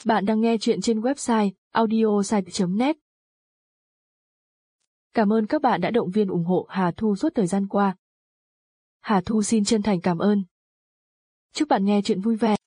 Bạn đang nghe chuyện trên website audiosite.net. Cảm ơn các bạn đã động viên ủng hộ Hà Thu suốt thời gian qua. Hà Thu xin chân thành cảm ơn. Chúc bạn nghe chuyện vui vẻ.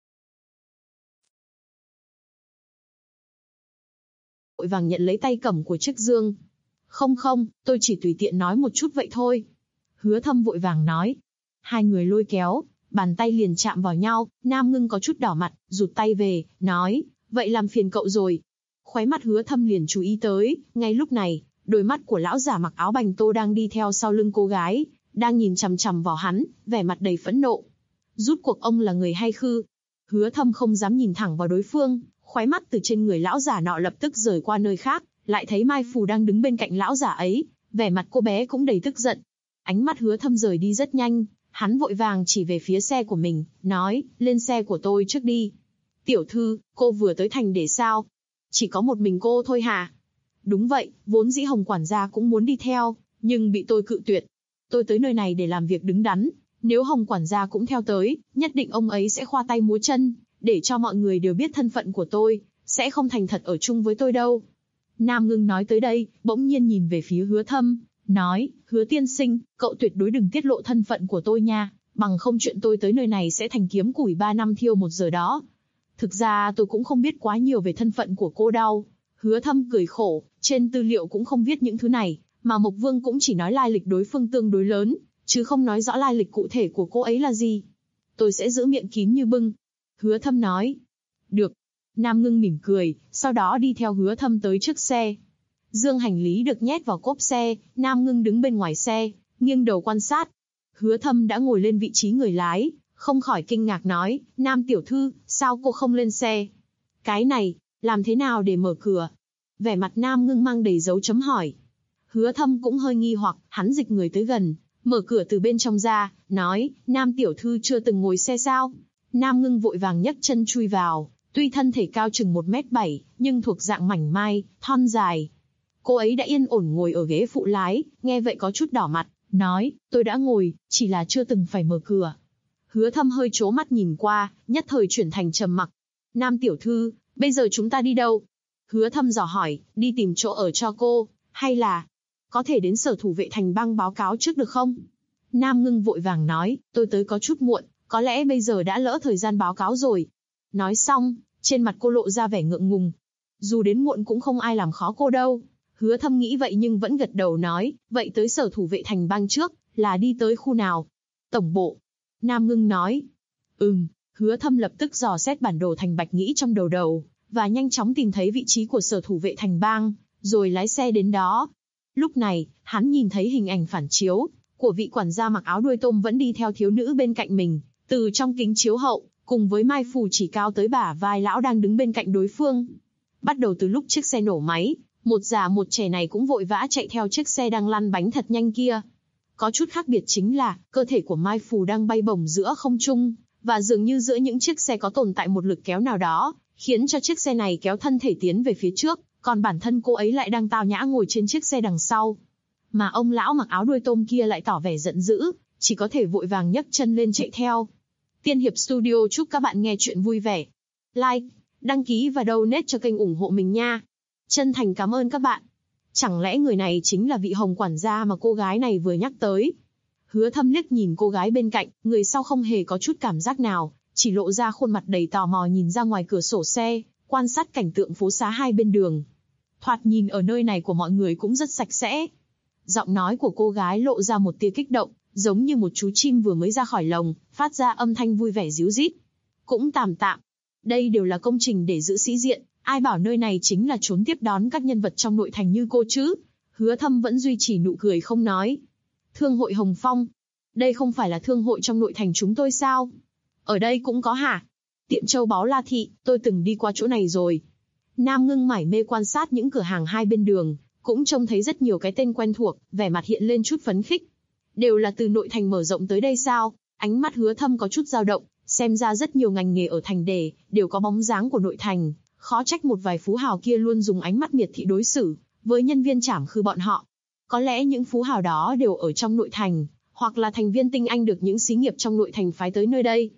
Vội vàng nhận lấy tay cầm của chiếc dương. Không, tôi chỉ tùy tiện nói một chút vậy thôi. Hứa Thâm vội vàng nói. Hai người lôi kéo, bàn tay liền chạm vào nhau, Nam Ngưng có chút đỏ mặt, rụt tay về, nói, vậy làm phiền cậu rồi. Khóe mắt Hứa Thâm liền chú ý tới, ngay lúc này, đôi mắt của lão giả mặc áo bành tô đang đi theo sau lưng cô gái, đang nhìn chằm chằm vào hắn, vẻ mặt đầy phẫn nộ. Rút cuộc ông là người hay khư? Hứa Thâm không dám nhìn thẳng vào đối phương, khóe mắt từ trên người lão giả nọ lập tức rời qua nơi khác, lại thấy Mai Phù đang đứng bên cạnh lão giả ấy, vẻ mặt cô bé cũng đầy tức giận. Ánh mắt Hứa Thâm rời đi rất nhanh, hắn vội vàng chỉ về phía xe của mình, nói, lên xe của tôi trước đi. Tiểu thư, cô vừa tới thành để sao? Chỉ có một mình cô thôi hả? Đúng vậy, vốn dĩ Hồng quản gia cũng muốn đi theo, nhưng bị tôi cự tuyệt. Tôi tới nơi này để làm việc đứng đắn, nếu Hồng quản gia cũng theo tới, nhất định ông ấy sẽ khoa tay múa chân, để cho mọi người đều biết thân phận của tôi, sẽ không thành thật ở chung với tôi đâu. Nam Ngưng nói tới đây, bỗng nhiên nhìn về phía Hứa Thâm, nói, Hứa tiên sinh, cậu tuyệt đối đừng tiết lộ thân phận của tôi nha, bằng không chuyện tôi tới nơi này sẽ thành kiếm củi 3 năm thiêu 1 giờ đó. Thực ra tôi cũng không biết quá nhiều về thân phận của cô đâu. Hứa Thâm cười khổ, trên tư liệu cũng không viết những thứ này, mà Mộc Vương cũng chỉ nói lai lịch đối phương tương đối lớn, chứ không nói rõ lai lịch cụ thể của cô ấy là gì. Tôi sẽ giữ miệng kín như bưng. Hứa Thâm nói. Được. Nam Ngưng mỉm cười, sau đó đi theo Hứa Thâm tới trước xe. Dương hành lý được nhét vào cốp xe, Nam Ngưng đứng bên ngoài xe, nghiêng đầu quan sát. Hứa Thâm đã ngồi lên vị trí người lái, không khỏi kinh ngạc nói, Nam tiểu thư, sao cô không lên xe? Cái này, làm thế nào để mở cửa? Vẻ mặt Nam Ngưng mang đầy dấu chấm hỏi. Hứa Thâm cũng hơi nghi hoặc, hắn dịch người tới gần, mở cửa từ bên trong ra, nói, Nam tiểu thư chưa từng ngồi xe sao? Nam Ngưng vội vàng nhấc chân chui vào, tuy thân thể cao chừng 1m7, nhưng thuộc dạng mảnh mai, thon dài. Cô ấy đã yên ổn ngồi ở ghế phụ lái, nghe vậy có chút đỏ mặt, nói, tôi đã ngồi, chỉ là chưa từng phải mở cửa. Hứa Thâm hơi trố mắt nhìn qua, nhất thời chuyển thành trầm mặc. Nam tiểu thư, bây giờ chúng ta đi đâu? Hứa Thâm dò hỏi, đi tìm chỗ ở cho cô, hay là có thể đến sở thủ vệ thành bang báo cáo trước được không? Nam Ngưng vội vàng nói, tôi tới có chút muộn, có lẽ bây giờ đã lỡ thời gian báo cáo rồi. Nói xong, trên mặt cô lộ ra vẻ ngượng ngùng. Dù đến muộn cũng không ai làm khó cô đâu. Hứa Thâm nghĩ vậy nhưng vẫn gật đầu nói, vậy tới sở thủ vệ thành bang trước, là đi tới khu nào? Tổng bộ. Nam Ngưng nói. Hứa Thâm lập tức dò xét bản đồ thành bạch nghĩ trong đầu, và nhanh chóng tìm thấy vị trí của sở thủ vệ thành bang, rồi lái xe đến đó. Lúc này, hắn nhìn thấy hình ảnh phản chiếu, của vị quản gia mặc áo đuôi tôm vẫn đi theo thiếu nữ bên cạnh mình, từ trong kính chiếu hậu, cùng với Mai Phù chỉ cao tới bả vai lão đang đứng bên cạnh đối phương. Bắt đầu từ lúc chiếc xe nổ máy, một già một trẻ này cũng vội vã chạy theo chiếc xe đang lăn bánh thật nhanh kia. Có chút khác biệt chính là, cơ thể của Mai Phù đang bay bổng giữa không trung, và dường như giữa những chiếc xe có tồn tại một lực kéo nào đó, khiến cho chiếc xe này kéo thân thể tiến về phía trước, còn bản thân cô ấy lại đang tao nhã ngồi trên chiếc xe đằng sau. Mà ông lão mặc áo đuôi tôm kia lại tỏ vẻ giận dữ, chỉ có thể vội vàng nhấc chân lên chạy theo. Tiên Hiệp Studio chúc các bạn nghe chuyện vui vẻ. Like, đăng ký và donate cho kênh ủng hộ mình nha. Chân thành cảm ơn các bạn. Chẳng lẽ người này chính là vị Hồng quản gia mà cô gái này vừa nhắc tới? Hứa Thâm liếc nhìn cô gái bên cạnh, người sau không hề có chút cảm giác nào, chỉ lộ ra khuôn mặt đầy tò mò nhìn ra ngoài cửa sổ xe, quan sát cảnh tượng phố xá hai bên đường. Thoạt nhìn ở nơi này của mọi người cũng rất sạch sẽ. Giọng nói của cô gái lộ ra một tia kích động, giống như một chú chim vừa mới ra khỏi lồng, phát ra âm thanh vui vẻ ríu rít. Cũng tạm tạm. Đây đều là công trình để giữ sĩ diện, ai bảo nơi này chính là chốn tiếp đón các nhân vật trong nội thành như cô chứ? Hứa Thâm vẫn duy trì nụ cười không nói. Thương hội Hồng Phong. Đây không phải là thương hội trong nội thành chúng tôi sao? Ở đây cũng có hả? Tiệm châu báu La Thị, tôi từng đi qua chỗ này rồi. Nam Ngưng mải mê quan sát những cửa hàng hai bên đường, cũng trông thấy rất nhiều cái tên quen thuộc, vẻ mặt hiện lên chút phấn khích. Đều là từ nội thành mở rộng tới đây sao? Ánh mắt Hứa Thâm có chút dao động, xem ra rất nhiều ngành nghề ở thành đề, đều có bóng dáng của nội thành, khó trách một vài phú hào kia luôn dùng ánh mắt miệt thị đối xử với nhân viên trảm khư bọn họ. Có lẽ những phú hào đó đều ở trong nội thành, hoặc là thành viên tinh anh được những xí nghiệp trong nội thành phái tới nơi đây.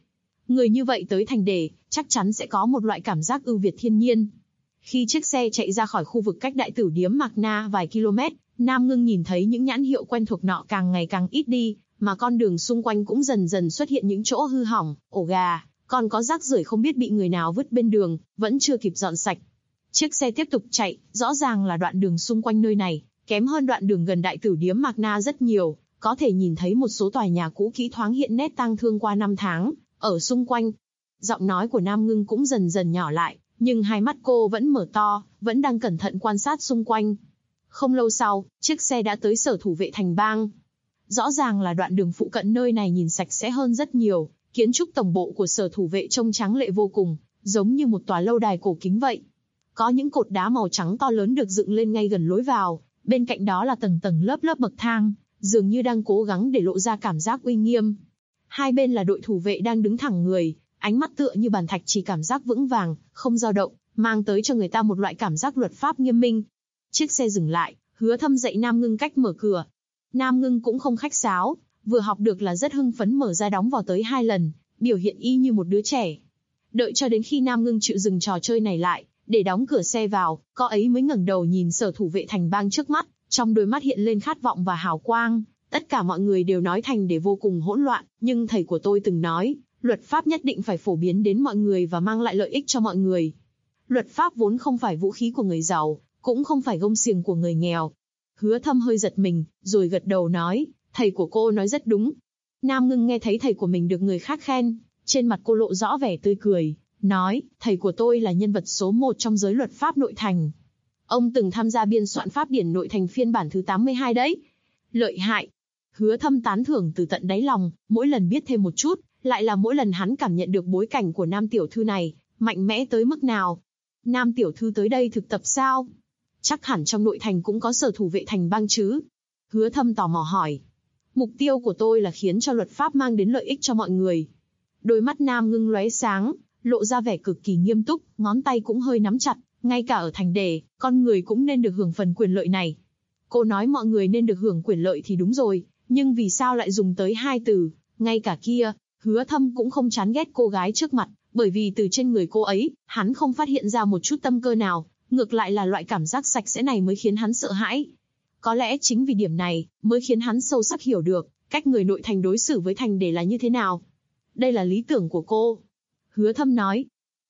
Người như vậy tới thành để, chắc chắn sẽ có một loại cảm giác ưu việt thiên nhiên. Khi chiếc xe chạy ra khỏi khu vực cách đại tử điếm Mạc Na vài km, Nam Ngưng nhìn thấy những nhãn hiệu quen thuộc nọ càng ngày càng ít đi, mà con đường xung quanh cũng dần dần xuất hiện những chỗ hư hỏng, ổ gà, còn có rác rưởi không biết bị người nào vứt bên đường, vẫn chưa kịp dọn sạch. Chiếc xe tiếp tục chạy, rõ ràng là đoạn đường xung quanh nơi này kém hơn đoạn đường gần đại tử điếm Mạc Na rất nhiều, có thể nhìn thấy một số tòa nhà cũ kỹ thoáng hiện nét tang thương qua năm tháng ở xung quanh. Giọng nói của Nam Ngưng cũng dần dần nhỏ lại, nhưng hai mắt cô vẫn mở to, vẫn đang cẩn thận quan sát xung quanh. Không lâu sau, chiếc xe đã tới sở thủ vệ thành bang. Rõ ràng là đoạn đường phụ cận nơi này nhìn sạch sẽ hơn rất nhiều, kiến trúc tổng bộ của sở thủ vệ trông tráng lệ vô cùng, giống như một tòa lâu đài cổ kính vậy. Có những cột đá màu trắng to lớn được dựng lên ngay gần lối vào, bên cạnh đó là tầng tầng lớp lớp bậc thang, dường như đang cố gắng để lộ ra cảm giác uy nghiêm. Hai bên là đội thủ vệ đang đứng thẳng người, ánh mắt tựa như bàn thạch chỉ cảm giác vững vàng, không dao động, mang tới cho người ta một loại cảm giác luật pháp nghiêm minh. Chiếc xe dừng lại, Hứa Thâm dạy Nam Ngưng cách mở cửa. Nam Ngưng cũng không khách sáo, vừa học được là rất hưng phấn mở ra đóng vào tới 2 lần, biểu hiện y như một đứa trẻ. Đợi cho đến khi Nam Ngưng chịu dừng trò chơi này lại, để đóng cửa xe vào, có ấy mới ngẩng đầu nhìn sở thủ vệ thành bang trước mắt, trong đôi mắt hiện lên khát vọng và hào quang. Tất cả mọi người đều nói thành để vô cùng hỗn loạn, nhưng thầy của tôi từng nói, luật pháp nhất định phải phổ biến đến mọi người và mang lại lợi ích cho mọi người. Luật pháp vốn không phải vũ khí của người giàu, cũng không phải gông xiềng của người nghèo. Hứa Thâm hơi giật mình, rồi gật đầu nói, thầy của cô nói rất đúng. Nam Ngưng nghe thấy thầy của mình được người khác khen, trên mặt cô lộ rõ vẻ tươi cười, nói, thầy của tôi là nhân vật số 1 trong giới luật pháp nội thành. Ông từng tham gia biên soạn pháp điển nội thành phiên bản thứ 82 đấy. Lợi hại. Hứa Thâm tán thưởng từ tận đáy lòng, mỗi lần biết thêm một chút, lại là mỗi lần hắn cảm nhận được bối cảnh của Nam tiểu thư này, mạnh mẽ tới mức nào. Nam tiểu thư tới đây thực tập sao? Chắc hẳn trong nội thành cũng có sở thủ vệ thành bang chứ? Hứa Thâm tò mò hỏi. Mục tiêu của tôi là khiến cho luật pháp mang đến lợi ích cho mọi người. Đôi mắt Nam Ngưng lóe sáng, lộ ra vẻ cực kỳ nghiêm túc, ngón tay cũng hơi nắm chặt, ngay cả ở thành đề, con người cũng nên được hưởng phần quyền lợi này. Cô nói mọi người nên được hưởng quyền lợi thì đúng rồi, nhưng vì sao lại dùng tới 2 từ, ngay cả kia? Hứa Thâm cũng không chán ghét cô gái trước mặt, bởi vì từ trên người cô ấy, hắn không phát hiện ra một chút tâm cơ nào, ngược lại là loại cảm giác sạch sẽ này mới khiến hắn sợ hãi. Có lẽ chính vì điểm này, mới khiến hắn sâu sắc hiểu được, cách người nội thành đối xử với thành đề là như thế nào. Đây là lý tưởng của cô. Hứa Thâm nói.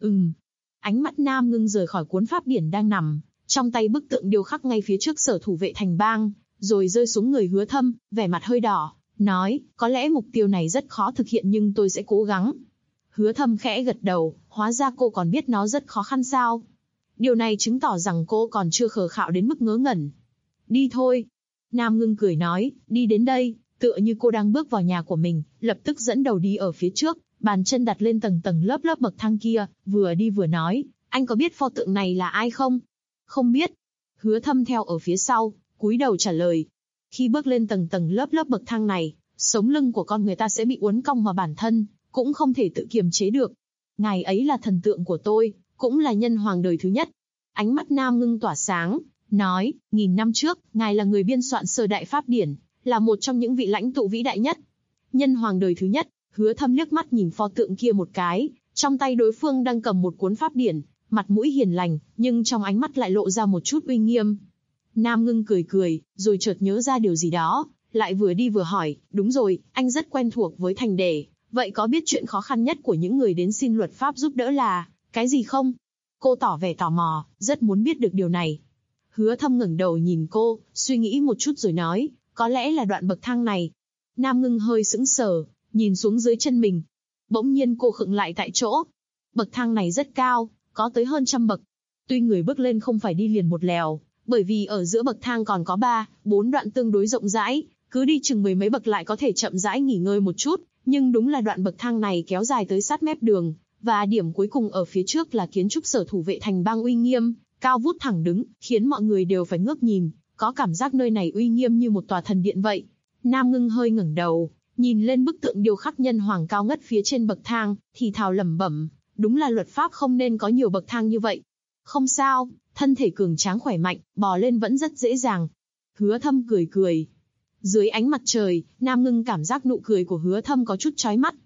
Ánh mắt Nam Ngưng rời khỏi cuốn pháp điển đang nằm, trong tay bức tượng điêu khắc ngay phía trước sở thủ vệ thành bang, rồi rơi xuống người Hứa Thâm, vẻ mặt hơi đỏ, nói, có lẽ mục tiêu này rất khó thực hiện nhưng tôi sẽ cố gắng. Hứa Thâm khẽ gật đầu, hóa ra cô còn biết nó rất khó khăn sao. Điều này chứng tỏ rằng cô còn chưa khờ khạo đến mức ngớ ngẩn. Đi thôi. Nam Ngưng cười nói, đi đến đây, tựa như cô đang bước vào nhà của mình, lập tức dẫn đầu đi ở phía trước, bàn chân đặt lên tầng tầng lớp lớp bậc thang kia, vừa đi vừa nói, anh có biết pho tượng này là ai không? Không biết. Hứa Thâm theo ở phía sau, cúi đầu trả lời. Khi bước lên tầng tầng lớp lớp bậc thang này, sống lưng của con người ta sẽ bị uốn cong mà bản thân cũng không thể tự kiềm chế được. Ngài ấy là thần tượng của tôi, cũng là nhân hoàng đời thứ nhất. Ánh mắt Nam Ngưng tỏa sáng, nói, 1000 năm trước, ngài là người biên soạn sơ đại pháp điển, là một trong những vị lãnh tụ vĩ đại nhất. Nhân hoàng đời thứ nhất. Hứa Thâm liếc mắt nhìn pho tượng kia một cái, trong tay đối phương đang cầm một cuốn pháp điển, mặt mũi hiền lành, nhưng trong ánh mắt lại lộ ra một chút uy nghiêm. Nam Ngưng cười cười, rồi chợt nhớ ra điều gì đó, lại vừa đi vừa hỏi, đúng rồi, anh rất quen thuộc với thành đề, vậy có biết chuyện khó khăn nhất của những người đến xin luật pháp giúp đỡ là cái gì không? Cô tỏ vẻ tò mò, rất muốn biết được điều này. Hứa Thâm ngẩng đầu nhìn cô, suy nghĩ một chút rồi nói, có lẽ là đoạn bậc thang này. Nam Ngưng hơi sững sờ, nhìn xuống dưới chân mình. Bỗng nhiên cô khựng lại tại chỗ. Bậc thang này rất cao, có tới hơn 100 bậc. Tuy người bước lên không phải đi liền một lèo, bởi vì ở giữa bậc thang còn có 3-4 đoạn tương đối rộng rãi, cứ đi chừng 10 mấy bậc lại có thể chậm rãi nghỉ ngơi một chút, nhưng đúng là đoạn bậc thang này kéo dài tới sát mép đường, và điểm cuối cùng ở phía trước là kiến trúc sở thủ vệ thành bang uy nghiêm, cao vút thẳng đứng, khiến mọi người đều phải ngước nhìn, có cảm giác nơi này uy nghiêm như một tòa thần điện vậy. Nam Ngưng hơi ngẩng đầu, nhìn lên bức tượng điêu khắc nhân hoàng cao ngất phía trên bậc thang, thì thào lẩm bẩm, đúng là luật pháp không nên có nhiều bậc thang như vậy. Không sao, thân thể cường tráng khỏe mạnh, bò lên vẫn rất dễ dàng. Hứa Thâm cười cười. Dưới ánh mặt trời, Nam Ngưng cảm giác nụ cười của Hứa Thâm có chút chói mắt.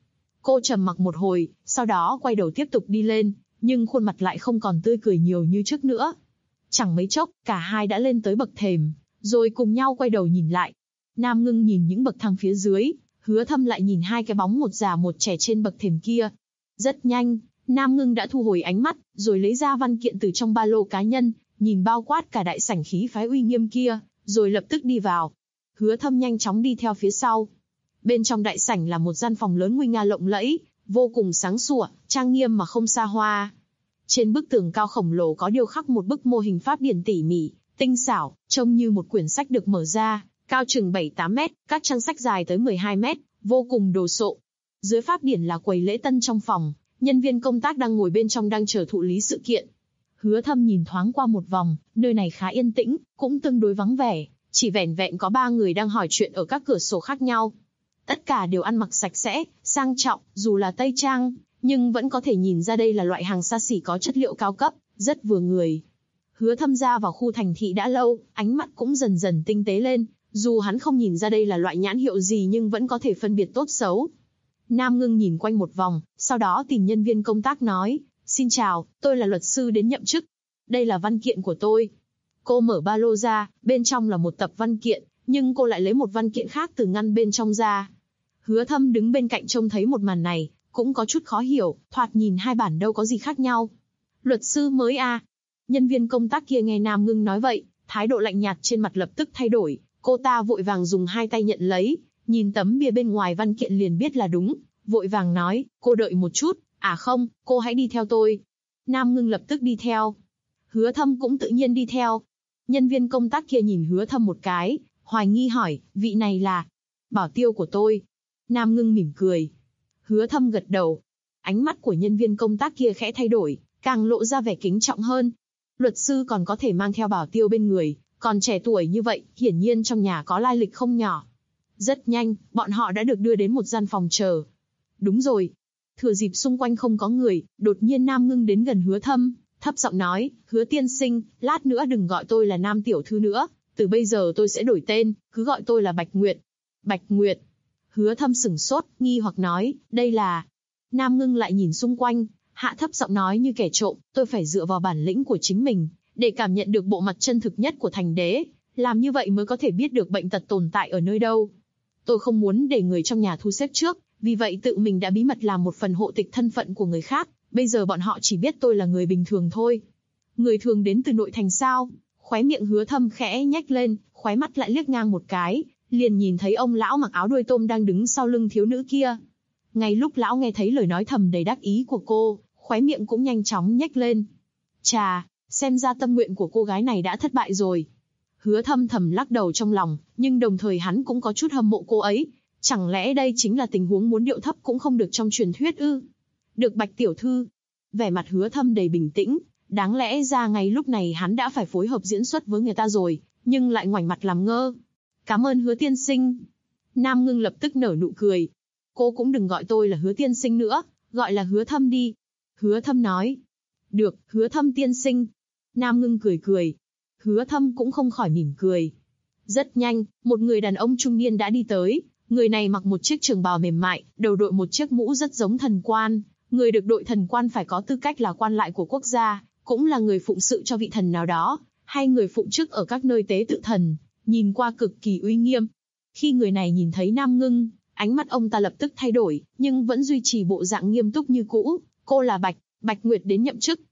Cô trầm mặc một hồi, sau đó quay đầu tiếp tục đi lên, nhưng khuôn mặt lại không còn tươi cười nhiều như trước nữa. Chẳng mấy chốc, cả hai đã lên tới bậc thềm, rồi cùng nhau quay đầu nhìn lại. Nam Ngưng nhìn những bậc thang phía dưới, Hứa Thâm lại nhìn hai cái bóng một già một trẻ trên bậc thềm kia. Rất nhanh, Nam Ngưng đã thu hồi ánh mắt, rồi lấy ra văn kiện từ trong ba lô cá nhân, nhìn bao quát cả đại sảnh khí phái uy nghiêm kia, rồi lập tức đi vào. Hứa Thâm nhanh chóng đi theo phía sau. Bên trong đại sảnh là một gian phòng lớn nguy nga lộng lẫy, vô cùng sáng sủa, trang nghiêm mà không xa hoa. Trên bức tường cao khổng lồ có điêu khắc một bức mô hình pháp điển tỉ mỉ, tinh xảo, trông như một quyển sách được mở ra, cao chừng 7-8 mét, các trang sách dài tới 12 mét, vô cùng đồ sộ. Dưới pháp điển là quầy lễ tân trong phòng, nhân viên công tác đang ngồi bên trong đang chờ thụ lý sự kiện. Hứa Thâm nhìn thoáng qua một vòng, nơi này khá yên tĩnh, cũng tương đối vắng vẻ, chỉ vẻn vẹn có 3 người đang hỏi chuyện ở các cửa sổ khác nhau. Tất cả đều ăn mặc sạch sẽ, sang trọng, dù là Tây Trang, nhưng vẫn có thể nhìn ra đây là loại hàng xa xỉ có chất liệu cao cấp, rất vừa người. Hứa Thâm ra vào khu thành thị đã lâu, ánh mắt cũng dần dần tinh tế lên, dù hắn không nhìn ra đây là loại nhãn hiệu gì nhưng vẫn có thể phân biệt tốt xấu. Nam Ngưng nhìn quanh một vòng, sau đó tìm nhân viên công tác nói, xin chào, tôi là luật sư đến nhậm chức. Đây là văn kiện của tôi. Cô mở ba lô ra, bên trong là một tập văn kiện, nhưng cô lại lấy một văn kiện khác từ ngăn bên trong ra. Hứa Thâm đứng bên cạnh trông thấy một màn này, cũng có chút khó hiểu, thoạt nhìn hai bản đâu có gì khác nhau. Luật sư mới à? Nhân viên công tác kia nghe Nam Ngưng nói vậy, thái độ lạnh nhạt trên mặt lập tức thay đổi, cô ta vội vàng dùng hai tay nhận lấy, nhìn tấm bìa bên ngoài văn kiện liền biết là đúng, vội vàng nói, cô đợi một chút, à không, cô hãy đi theo tôi. Nam Ngưng lập tức đi theo. Hứa Thâm cũng tự nhiên đi theo. Nhân viên công tác kia nhìn Hứa Thâm một cái, hoài nghi hỏi, vị này là bảo tiêu của tôi. Nam Ngưng mỉm cười. Hứa Thâm gật đầu. Ánh mắt của nhân viên công tác kia khẽ thay đổi, càng lộ ra vẻ kính trọng hơn. Luật sư còn có thể mang theo bảo tiêu bên người, còn trẻ tuổi như vậy, hiển nhiên trong nhà có lai lịch không nhỏ. Rất nhanh, bọn họ đã được đưa đến một gian phòng chờ. Đúng rồi. Thừa dịp xung quanh không có người, đột nhiên Nam Ngưng đến gần Hứa Thâm, thấp giọng nói, Hứa tiên sinh, lát nữa đừng gọi tôi là Nam tiểu thư nữa, từ bây giờ tôi sẽ đổi tên, cứ gọi tôi là Bạch Nguyệt. Bạch Nguyệt. Hứa Thâm sửng sốt, nghi hoặc nói, đây là... Nam Ngưng lại nhìn xung quanh, hạ thấp giọng nói như kẻ trộm, tôi phải dựa vào bản lĩnh của chính mình, để cảm nhận được bộ mặt chân thực nhất của thành đế, làm như vậy mới có thể biết được bệnh tật tồn tại ở nơi đâu. Tôi không muốn để người trong nhà thu xếp trước, vì vậy tự mình đã bí mật làm một phần hộ tịch thân phận của người khác, bây giờ bọn họ chỉ biết tôi là người bình thường thôi. Người thường đến từ nội thành sao? Khóe miệng Hứa Thâm khẽ nhếch lên, khóe mắt lại liếc ngang một cái, liền nhìn thấy ông lão mặc áo đuôi tôm đang đứng sau lưng thiếu nữ kia. Ngay lúc lão nghe thấy lời nói thầm đầy đắc ý của cô, khóe miệng cũng nhanh chóng nhếch lên. Chà, xem ra tâm nguyện của cô gái này đã thất bại rồi. Hứa Thâm thầm lắc đầu trong lòng, nhưng đồng thời hắn cũng có chút hâm mộ cô ấy. Chẳng lẽ đây chính là tình huống muốn điệu thấp cũng không được trong truyền thuyết ư? Được Bạch tiểu thư. Vẻ mặt Hứa Thâm đầy bình tĩnh, đáng lẽ ra ngay lúc này hắn đã phải phối hợp diễn xuất với người ta rồi, nhưng lại ngoảnh mặt làm ngơ. Cảm ơn Hứa tiên sinh. Nam Ngưng lập tức nở nụ cười. Cô cũng đừng gọi tôi là Hứa tiên sinh nữa, gọi là Hứa Thâm đi. Hứa Thâm nói. Được, Hứa Thâm tiên sinh. Nam Ngưng cười cười. Hứa Thâm cũng không khỏi mỉm cười. Rất nhanh, một người đàn ông trung niên đã đi tới. Người này mặc một chiếc trường bào mềm mại, đầu đội một chiếc mũ rất giống thần quan. Người được đội thần quan phải có tư cách là quan lại của quốc gia, cũng là người phụng sự cho vị thần nào đó, hay người phụng chức ở các nơi tế tự thần, nhìn qua cực kỳ uy nghiêm. Khi người này nhìn thấy Nam Ngưng, ánh mắt ông ta lập tức thay đổi, nhưng vẫn duy trì bộ dạng nghiêm túc như cũ. Cô là Bạch Nguyệt đến nhậm chức.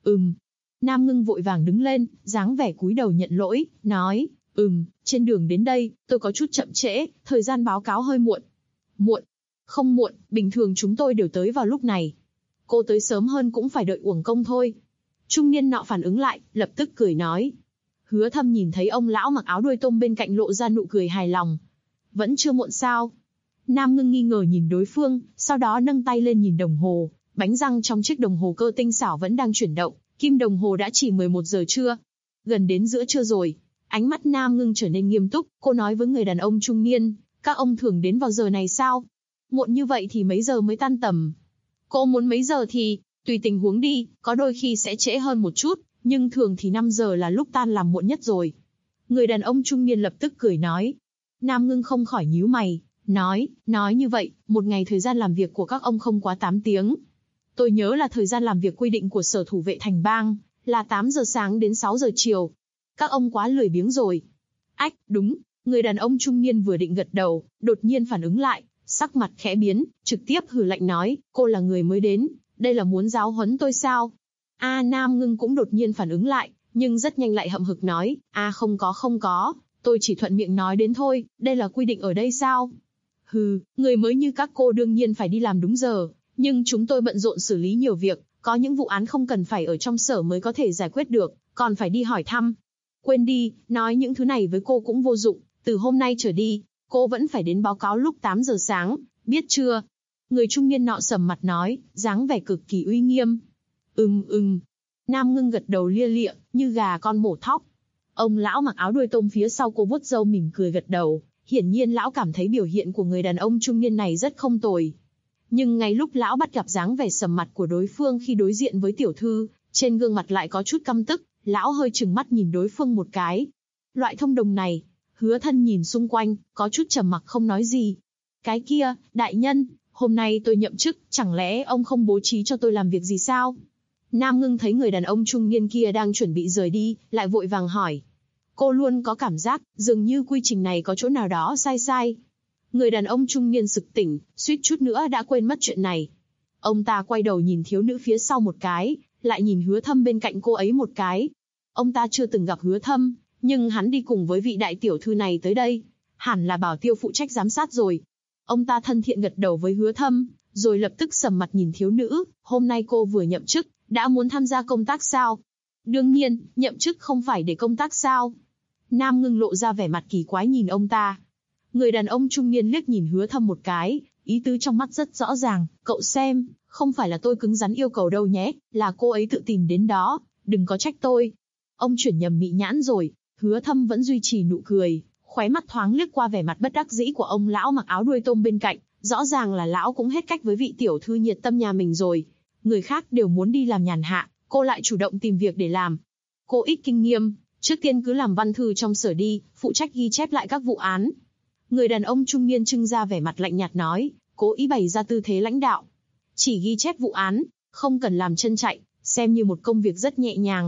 Nam Ngưng vội vàng đứng lên, dáng vẻ cúi đầu nhận lỗi, nói, trên đường đến đây, tôi có chút chậm trễ, thời gian báo cáo hơi muộn. Muộn? Không muộn, bình thường chúng tôi đều tới vào lúc này. Cô tới sớm hơn cũng phải đợi uổng công thôi. Trung niên nọ phản ứng lại, lập tức cười nói. Hứa Thâm nhìn thấy ông lão mặc áo đuôi tôm bên cạnh lộ ra nụ cười hài lòng. Vẫn chưa muộn sao? Nam Ngưng nghi ngờ nhìn đối phương, sau đó nâng tay lên nhìn đồng hồ, bánh răng trong chiếc đồng hồ cơ tinh xảo vẫn đang chuyển động, kim đồng hồ đã chỉ 11 giờ trưa. Gần đến giữa trưa rồi. Ánh mắt Nam Ngưng trở nên nghiêm túc, cô nói với người đàn ông trung niên, các ông thường đến vào giờ này sao? Muộn như vậy thì mấy giờ mới tan tầm? Cô muốn mấy giờ thì, tùy tình huống đi, có đôi khi sẽ trễ hơn một chút, nhưng thường thì 5 giờ là lúc tan làm muộn nhất rồi. Người đàn ông trung niên lập tức cười nói. Nam Ngưng không khỏi nhíu mày, Nói như vậy, một ngày thời gian làm việc của các ông không quá 8 tiếng. Tôi nhớ là thời gian làm việc quy định của Sở Thủ vệ Thành Bang là 8 giờ sáng đến 6 giờ chiều. Các ông quá lười biếng rồi. Ách, đúng, người đàn ông trung niên vừa định gật đầu, đột nhiên phản ứng lại, sắc mặt khẽ biến, trực tiếp hừ lạnh nói, cô là người mới đến, đây là muốn giáo huấn tôi sao? Nam Ngưng cũng đột nhiên phản ứng lại, nhưng rất nhanh lại hậm hực nói, không có, tôi chỉ thuận miệng nói đến thôi, đây là quy định ở đây sao? Hừ, người mới như các cô đương nhiên phải đi làm đúng giờ, nhưng chúng tôi bận rộn xử lý nhiều việc, có những vụ án không cần phải ở trong sở mới có thể giải quyết được, còn phải đi hỏi thăm. Quên đi, nói những thứ này với cô cũng vô dụng, từ hôm nay trở đi, cô vẫn phải đến báo cáo lúc 8 giờ sáng, biết chưa? Người trung niên nọ sầm mặt nói, dáng vẻ cực kỳ uy nghiêm. Nam Ngưng gật đầu lia lịa, như gà con mổ thóc. Ông lão mặc áo đuôi tôm phía sau cô vuốt râu mỉm cười gật đầu, hiển nhiên lão cảm thấy biểu hiện của người đàn ông trung niên này rất không tồi. Nhưng ngay lúc lão bắt gặp dáng vẻ sầm mặt của đối phương khi đối diện với tiểu thư, trên gương mặt lại có chút căm tức, lão hơi trừng mắt nhìn đối phương một cái. Loại thông đồng này, Hứa Thân nhìn xung quanh, có chút trầm mặc không nói gì. Cái kia, đại nhân, hôm nay tôi nhậm chức, chẳng lẽ ông không bố trí cho tôi làm việc gì sao? Nam Ngưng thấy người đàn ông trung niên kia đang chuẩn bị rời đi, lại vội vàng hỏi. Cô luôn có cảm giác, dường như quy trình này có chỗ nào đó sai. Người đàn ông trung niên sực tỉnh, suýt chút nữa đã quên mất chuyện này. Ông ta quay đầu nhìn thiếu nữ phía sau một cái, lại nhìn Hứa Thâm bên cạnh cô ấy một cái. Ông ta chưa từng gặp Hứa Thâm, nhưng hắn đi cùng với vị đại tiểu thư này tới đây, hẳn là bảo tiêu phụ trách giám sát rồi. Ông ta thân thiện gật đầu với Hứa Thâm, rồi lập tức sầm mặt nhìn thiếu nữ, hôm nay cô vừa nhậm chức, đã muốn tham gia công tác sao? Đương nhiên, nhậm chức không phải để công tác sao? Nam Ngưng lộ ra vẻ mặt kỳ quái nhìn ông ta. Người đàn ông trung niên liếc nhìn Hứa Thâm một cái, ý tứ trong mắt rất rõ ràng, cậu xem, không phải là tôi cứng rắn yêu cầu đâu nhé, là cô ấy tự tìm đến đó, đừng có trách tôi. Ông chuyển nhầm mị nhãn rồi. Hứa Thâm vẫn duy trì nụ cười, khóe mắt thoáng liếc qua vẻ mặt bất đắc dĩ của ông lão mặc áo đuôi tôm bên cạnh, rõ ràng là lão cũng hết cách với vị tiểu thư nhiệt tâm nhà mình rồi. Người khác đều muốn đi làm nhàn hạ, cô lại chủ động tìm việc để làm. Cô ít kinh nghiệm, trước tiên cứ làm văn thư trong sở đi, phụ trách ghi chép lại các vụ án. Người đàn ông trung niên trưng ra vẻ mặt lạnh nhạt nói, cố ý bày ra tư thế lãnh đạo. Chỉ ghi chép vụ án, không cần làm chân chạy, xem như một công việc rất nhẹ nhàng.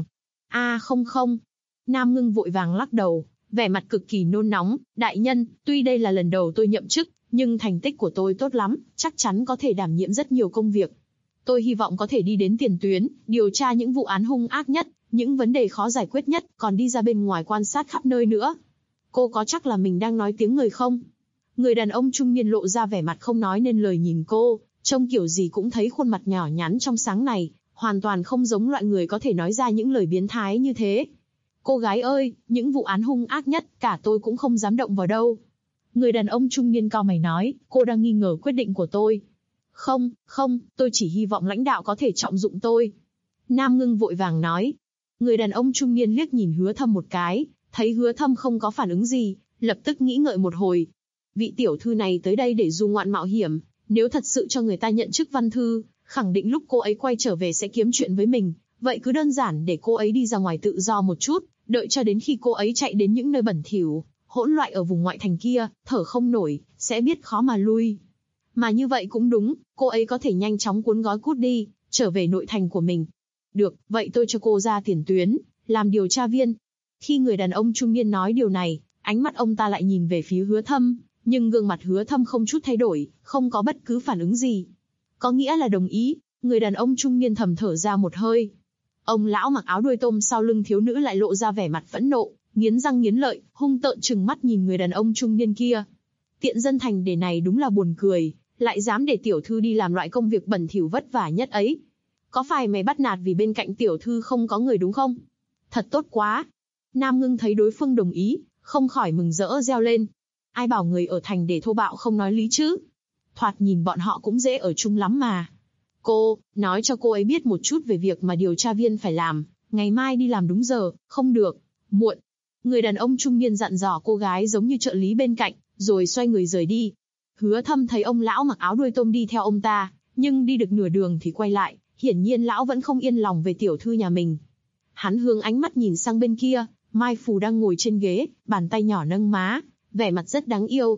Không. Nam Ngưng vội vàng lắc đầu, vẻ mặt cực kỳ nôn nóng, đại nhân, tuy đây là lần đầu tôi nhậm chức, nhưng thành tích của tôi tốt lắm, chắc chắn có thể đảm nhiệm rất nhiều công việc. Tôi hy vọng có thể đi đến tiền tuyến, điều tra những vụ án hung ác nhất, những vấn đề khó giải quyết nhất, còn đi ra bên ngoài quan sát khắp nơi nữa. Cô có chắc là mình đang nói tiếng người không? Người đàn ông trung niên lộ ra vẻ mặt không nói nên lời nhìn cô, trông kiểu gì cũng thấy khuôn mặt nhỏ nhắn trong sáng này, hoàn toàn không giống loại người có thể nói ra những lời biến thái như thế. Cô gái ơi, những vụ án hung ác nhất, cả tôi cũng không dám động vào đâu. Người đàn ông trung niên cau mày nói, cô đang nghi ngờ quyết định của tôi. Không, tôi chỉ hy vọng lãnh đạo có thể trọng dụng tôi. Nam Ngưng vội vàng nói. Người đàn ông trung niên liếc nhìn Hứa Thâm một cái, thấy Hứa Thâm không có phản ứng gì, lập tức nghĩ ngợi một hồi. Vị tiểu thư này tới đây để du ngoạn mạo hiểm, nếu thật sự cho người ta nhận chức văn thư, khẳng định lúc cô ấy quay trở về sẽ kiếm chuyện với mình, vậy cứ đơn giản để cô ấy đi ra ngoài tự do một chút, đợi cho đến khi cô ấy chạy đến những nơi bẩn thỉu, hỗn loạn ở vùng ngoại thành kia, thở không nổi, sẽ biết khó mà lui. Mà như vậy cũng đúng, cô ấy có thể nhanh chóng cuốn gói cút đi, trở về nội thành của mình. Được, vậy tôi cho cô ra tiền tuyến, làm điều tra viên. Khi người đàn ông trung niên nói điều này, ánh mắt ông ta lại nhìn về phía Hứa Thâm, nhưng gương mặt Hứa Thâm không chút thay đổi, không có bất cứ phản ứng gì. Có nghĩa là đồng ý, người đàn ông trung niên thầm thở ra một hơi. Ông lão mặc áo đuôi tôm sau lưng thiếu nữ lại lộ ra vẻ mặt phẫn nộ, nghiến răng nghiến lợi, hung tợn trừng mắt nhìn người đàn ông trung niên kia. Tiện dân thành để này đúng là buồn cười, lại dám để tiểu thư đi làm loại công việc bẩn thỉu vất vả nhất ấy. Có phải mày bắt nạt vì bên cạnh tiểu thư không có người đúng không? Thật tốt quá. Nam Ngưng thấy đối phương đồng ý, không khỏi mừng rỡ reo lên. Ai bảo người ở thành để thô bạo không nói lý chứ? Thoạt nhìn bọn họ cũng dễ ở chung lắm mà. Cô, nói cho cô ấy biết một chút về việc mà điều tra viên phải làm, ngày mai đi làm đúng giờ, không được, muộn. Người đàn ông trung niên dặn dò cô gái giống như trợ lý bên cạnh, rồi xoay người rời đi. Hứa Thâm thấy ông lão mặc áo đuôi tôm đi theo ông ta, nhưng đi được nửa đường thì quay lại, hiển nhiên lão vẫn không yên lòng về tiểu thư nhà mình. Hắn hướng ánh mắt nhìn sang bên kia, Mai Phù đang ngồi trên ghế, bàn tay nhỏ nâng má, vẻ mặt rất đáng yêu.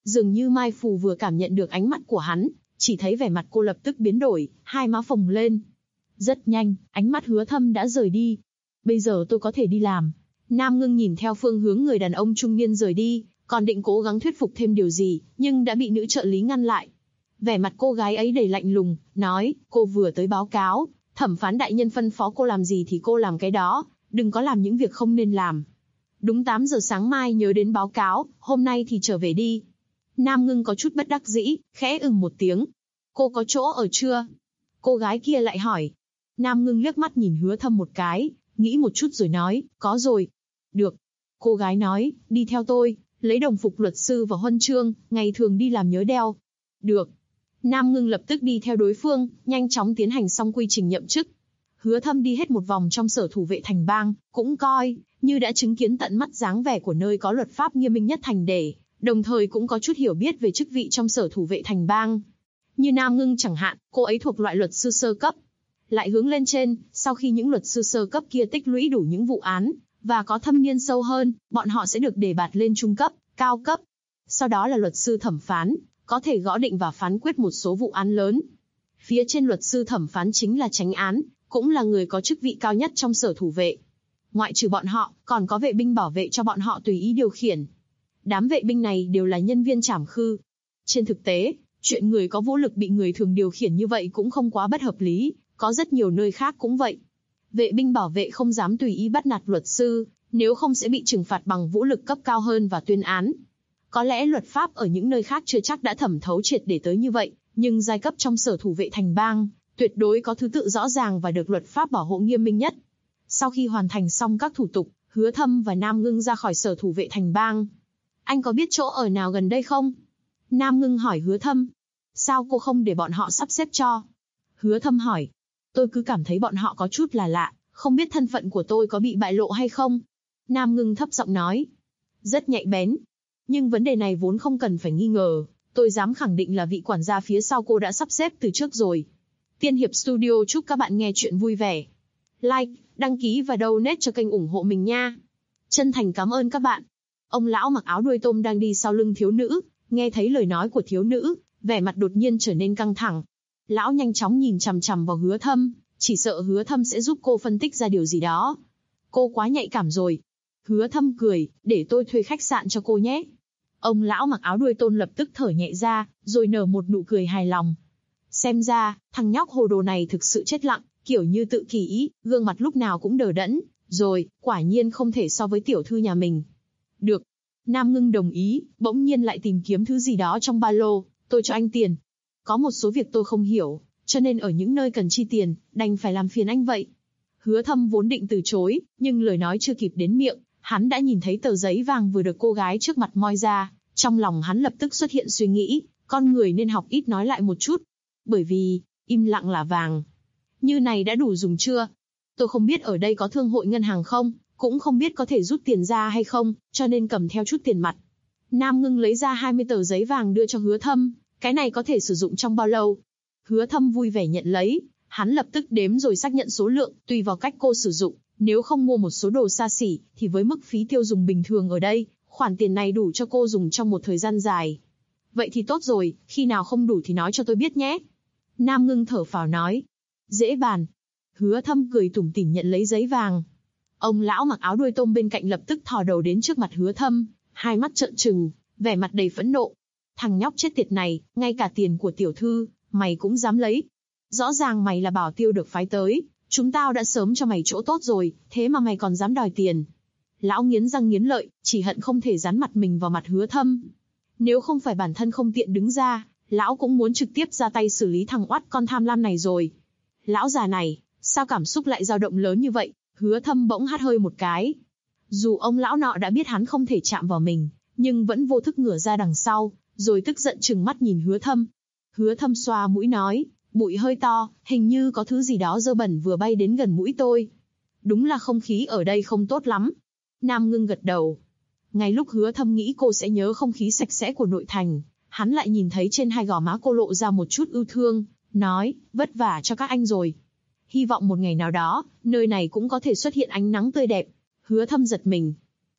Dường như Mai Phù vừa cảm nhận được ánh mắt của hắn, chỉ thấy vẻ mặt cô lập tức biến đổi, hai má phồng lên. Rất nhanh, ánh mắt Hứa Thâm đã rời đi. Bây giờ tôi có thể đi làm. Nam Ngưng nhìn theo phương hướng người đàn ông trung niên rời đi, còn định cố gắng thuyết phục thêm điều gì, nhưng đã bị nữ trợ lý ngăn lại. Vẻ mặt cô gái ấy đầy lạnh lùng, nói, cô vừa tới báo cáo, thẩm phán đại nhân phân phó cô làm gì thì cô làm cái đó, đừng có làm những việc không nên làm. Đúng 8 giờ sáng mai nhớ đến báo cáo, hôm nay thì trở về đi. Nam Ngưng có chút bất đắc dĩ, khẽ một tiếng. Cô có chỗ ở chưa? Cô gái kia lại hỏi. Nam Ngưng liếc mắt nhìn Hứa Thâm một cái, nghĩ một chút rồi nói, có rồi. Được. Cô gái nói, đi theo tôi, lấy đồng phục luật sư và huân chương, ngày thường đi làm nhớ đeo. Được. Nam Ngưng lập tức đi theo đối phương, nhanh chóng tiến hành xong quy trình nhậm chức. Hứa Thâm đi hết một vòng trong sở thủ vệ thành bang, cũng coi như đã chứng kiến tận mắt dáng vẻ của nơi có luật pháp nghiêm minh nhất thành để, đồng thời cũng có chút hiểu biết về chức vị trong sở thủ vệ thành bang. Như Nam Ngưng chẳng hạn, cô ấy thuộc loại luật sư sơ cấp. Lại hướng lên trên, sau khi những luật sư sơ cấp kia tích lũy đủ những vụ án, và có thâm niên sâu hơn, bọn họ sẽ được đề bạt lên trung cấp, cao cấp. Sau đó là luật sư thẩm phán, có thể gõ định và phán quyết một số vụ án lớn. Phía trên luật sư thẩm phán chính là chánh án, cũng là người có chức vị cao nhất trong sở thủ vệ. Ngoại trừ bọn họ, còn có vệ binh bảo vệ cho bọn họ tùy ý điều khiển. Đám vệ binh này đều là nhân viên trảm khư. Trên thực tế, chuyện người có vũ lực bị người thường điều khiển như vậy cũng không quá bất hợp lý, có rất nhiều nơi khác cũng vậy. Vệ binh bảo vệ không dám tùy ý bắt nạt luật sư, nếu không sẽ bị trừng phạt bằng vũ lực cấp cao hơn và tuyên án. Có lẽ luật pháp ở những nơi khác chưa chắc đã thẩm thấu triệt để tới như vậy, nhưng giai cấp trong sở thủ vệ thành bang, tuyệt đối có thứ tự rõ ràng và được luật pháp bảo hộ nghiêm minh nhất. Sau khi hoàn thành xong các thủ tục, Hứa Thâm và Nam Ngưng ra khỏi sở thủ vệ thành bang. Anh có biết chỗ ở nào gần đây không? Nam Ngưng hỏi Hứa Thâm. Sao cô không để bọn họ sắp xếp cho? Hứa Thâm hỏi. Tôi cứ cảm thấy bọn họ có chút là lạ, không biết thân phận của tôi có bị bại lộ hay không? Nam Ngưng thấp giọng nói. Rất nhạy bén. Nhưng vấn đề này vốn không cần phải nghi ngờ, tôi dám khẳng định là vị quản gia phía sau cô đã sắp xếp từ trước rồi. Tiên Hiệp Studio chúc các bạn nghe chuyện vui vẻ. Like, đăng ký và donate cho kênh ủng hộ mình nha. Chân thành cảm ơn các bạn. Ông lão mặc áo đuôi tôm đang đi sau lưng thiếu nữ, nghe thấy lời nói của thiếu nữ, vẻ mặt đột nhiên trở nên căng thẳng. Lão nhanh chóng nhìn chằm chằm vào Hứa Thâm, chỉ sợ Hứa Thâm sẽ giúp cô phân tích ra điều gì đó. Cô quá nhạy cảm rồi. Hứa Thâm cười, để tôi thuê khách sạn cho cô nhé. Ông lão mặc áo đuôi tôm lập tức thở nhẹ ra, rồi nở một nụ cười hài lòng. Xem ra, thằng nhóc hồ đồ này thực sự chết lặng, kiểu như tự kỷ ý, gương mặt lúc nào cũng đờ đẫn, rồi, quả nhiên không thể so với tiểu thư nhà mình. Được. Nam Ngưng đồng ý, bỗng nhiên lại tìm kiếm thứ gì đó trong ba lô, tôi cho anh tiền. Có một số việc tôi không hiểu, cho nên ở những nơi cần chi tiền, đành phải làm phiền anh vậy. Hứa Thâm vốn định từ chối, nhưng lời nói chưa kịp đến miệng, hắn đã nhìn thấy tờ giấy vàng vừa được cô gái trước mặt moi ra, trong lòng hắn lập tức xuất hiện suy nghĩ, con người nên học ít nói lại một chút. Bởi vì, im lặng là vàng. Như này đã đủ dùng chưa? Tôi không biết ở đây có thương hội ngân hàng không, cũng không biết có thể rút tiền ra hay không, cho nên cầm theo chút tiền mặt. Nam Ngưng lấy ra 20 tờ giấy vàng đưa cho Hứa Thâm, cái này có thể sử dụng trong bao lâu? Hứa Thâm vui vẻ nhận lấy, hắn lập tức đếm rồi xác nhận số lượng, tùy vào cách cô sử dụng, nếu không mua một số đồ xa xỉ, thì với mức phí tiêu dùng bình thường ở đây, khoản tiền này đủ cho cô dùng trong một thời gian dài. Vậy thì tốt rồi, khi nào không đủ thì nói cho tôi biết nhé. Nam Ngưng thở phào nói. Dễ bàn. Hứa Thâm cười tủm tỉm nhận lấy giấy vàng. Ông lão mặc áo đuôi tôm bên cạnh lập tức thò đầu đến trước mặt Hứa Thâm, hai mắt trợn trừng, vẻ mặt đầy phẫn nộ. Thằng nhóc chết tiệt này, ngay cả tiền của tiểu thư, mày cũng dám lấy. Rõ ràng mày là bảo tiêu được phái tới, chúng tao đã sớm cho mày chỗ tốt rồi, thế mà mày còn dám đòi tiền. Lão nghiến răng nghiến lợi, chỉ hận không thể dán mặt mình vào mặt Hứa Thâm. Nếu không phải bản thân không tiện đứng ra, lão cũng muốn trực tiếp ra tay xử lý thằng oắt con tham lam này rồi. Lão già này, sao cảm xúc lại dao động lớn như vậy? Hứa Thâm bỗng hắt hơi một cái. Dù ông lão nọ đã biết hắn không thể chạm vào mình, nhưng vẫn vô thức ngửa ra đằng sau, rồi tức giận trừng mắt nhìn Hứa Thâm. Hứa Thâm xoa mũi nói, bụi hơi to, hình như có thứ gì đó dơ bẩn vừa bay đến gần mũi tôi. Đúng là không khí ở đây không tốt lắm. Nam Ngưng gật đầu. Ngay lúc Hứa Thâm nghĩ cô sẽ nhớ không khí sạch sẽ của nội thành, hắn lại nhìn thấy trên hai gò má cô lộ ra một chút ưu thương, nói, vất vả cho các anh rồi. Hy vọng một ngày nào đó, nơi này cũng có thể xuất hiện ánh nắng tươi đẹp. Hứa Thâm giật mình.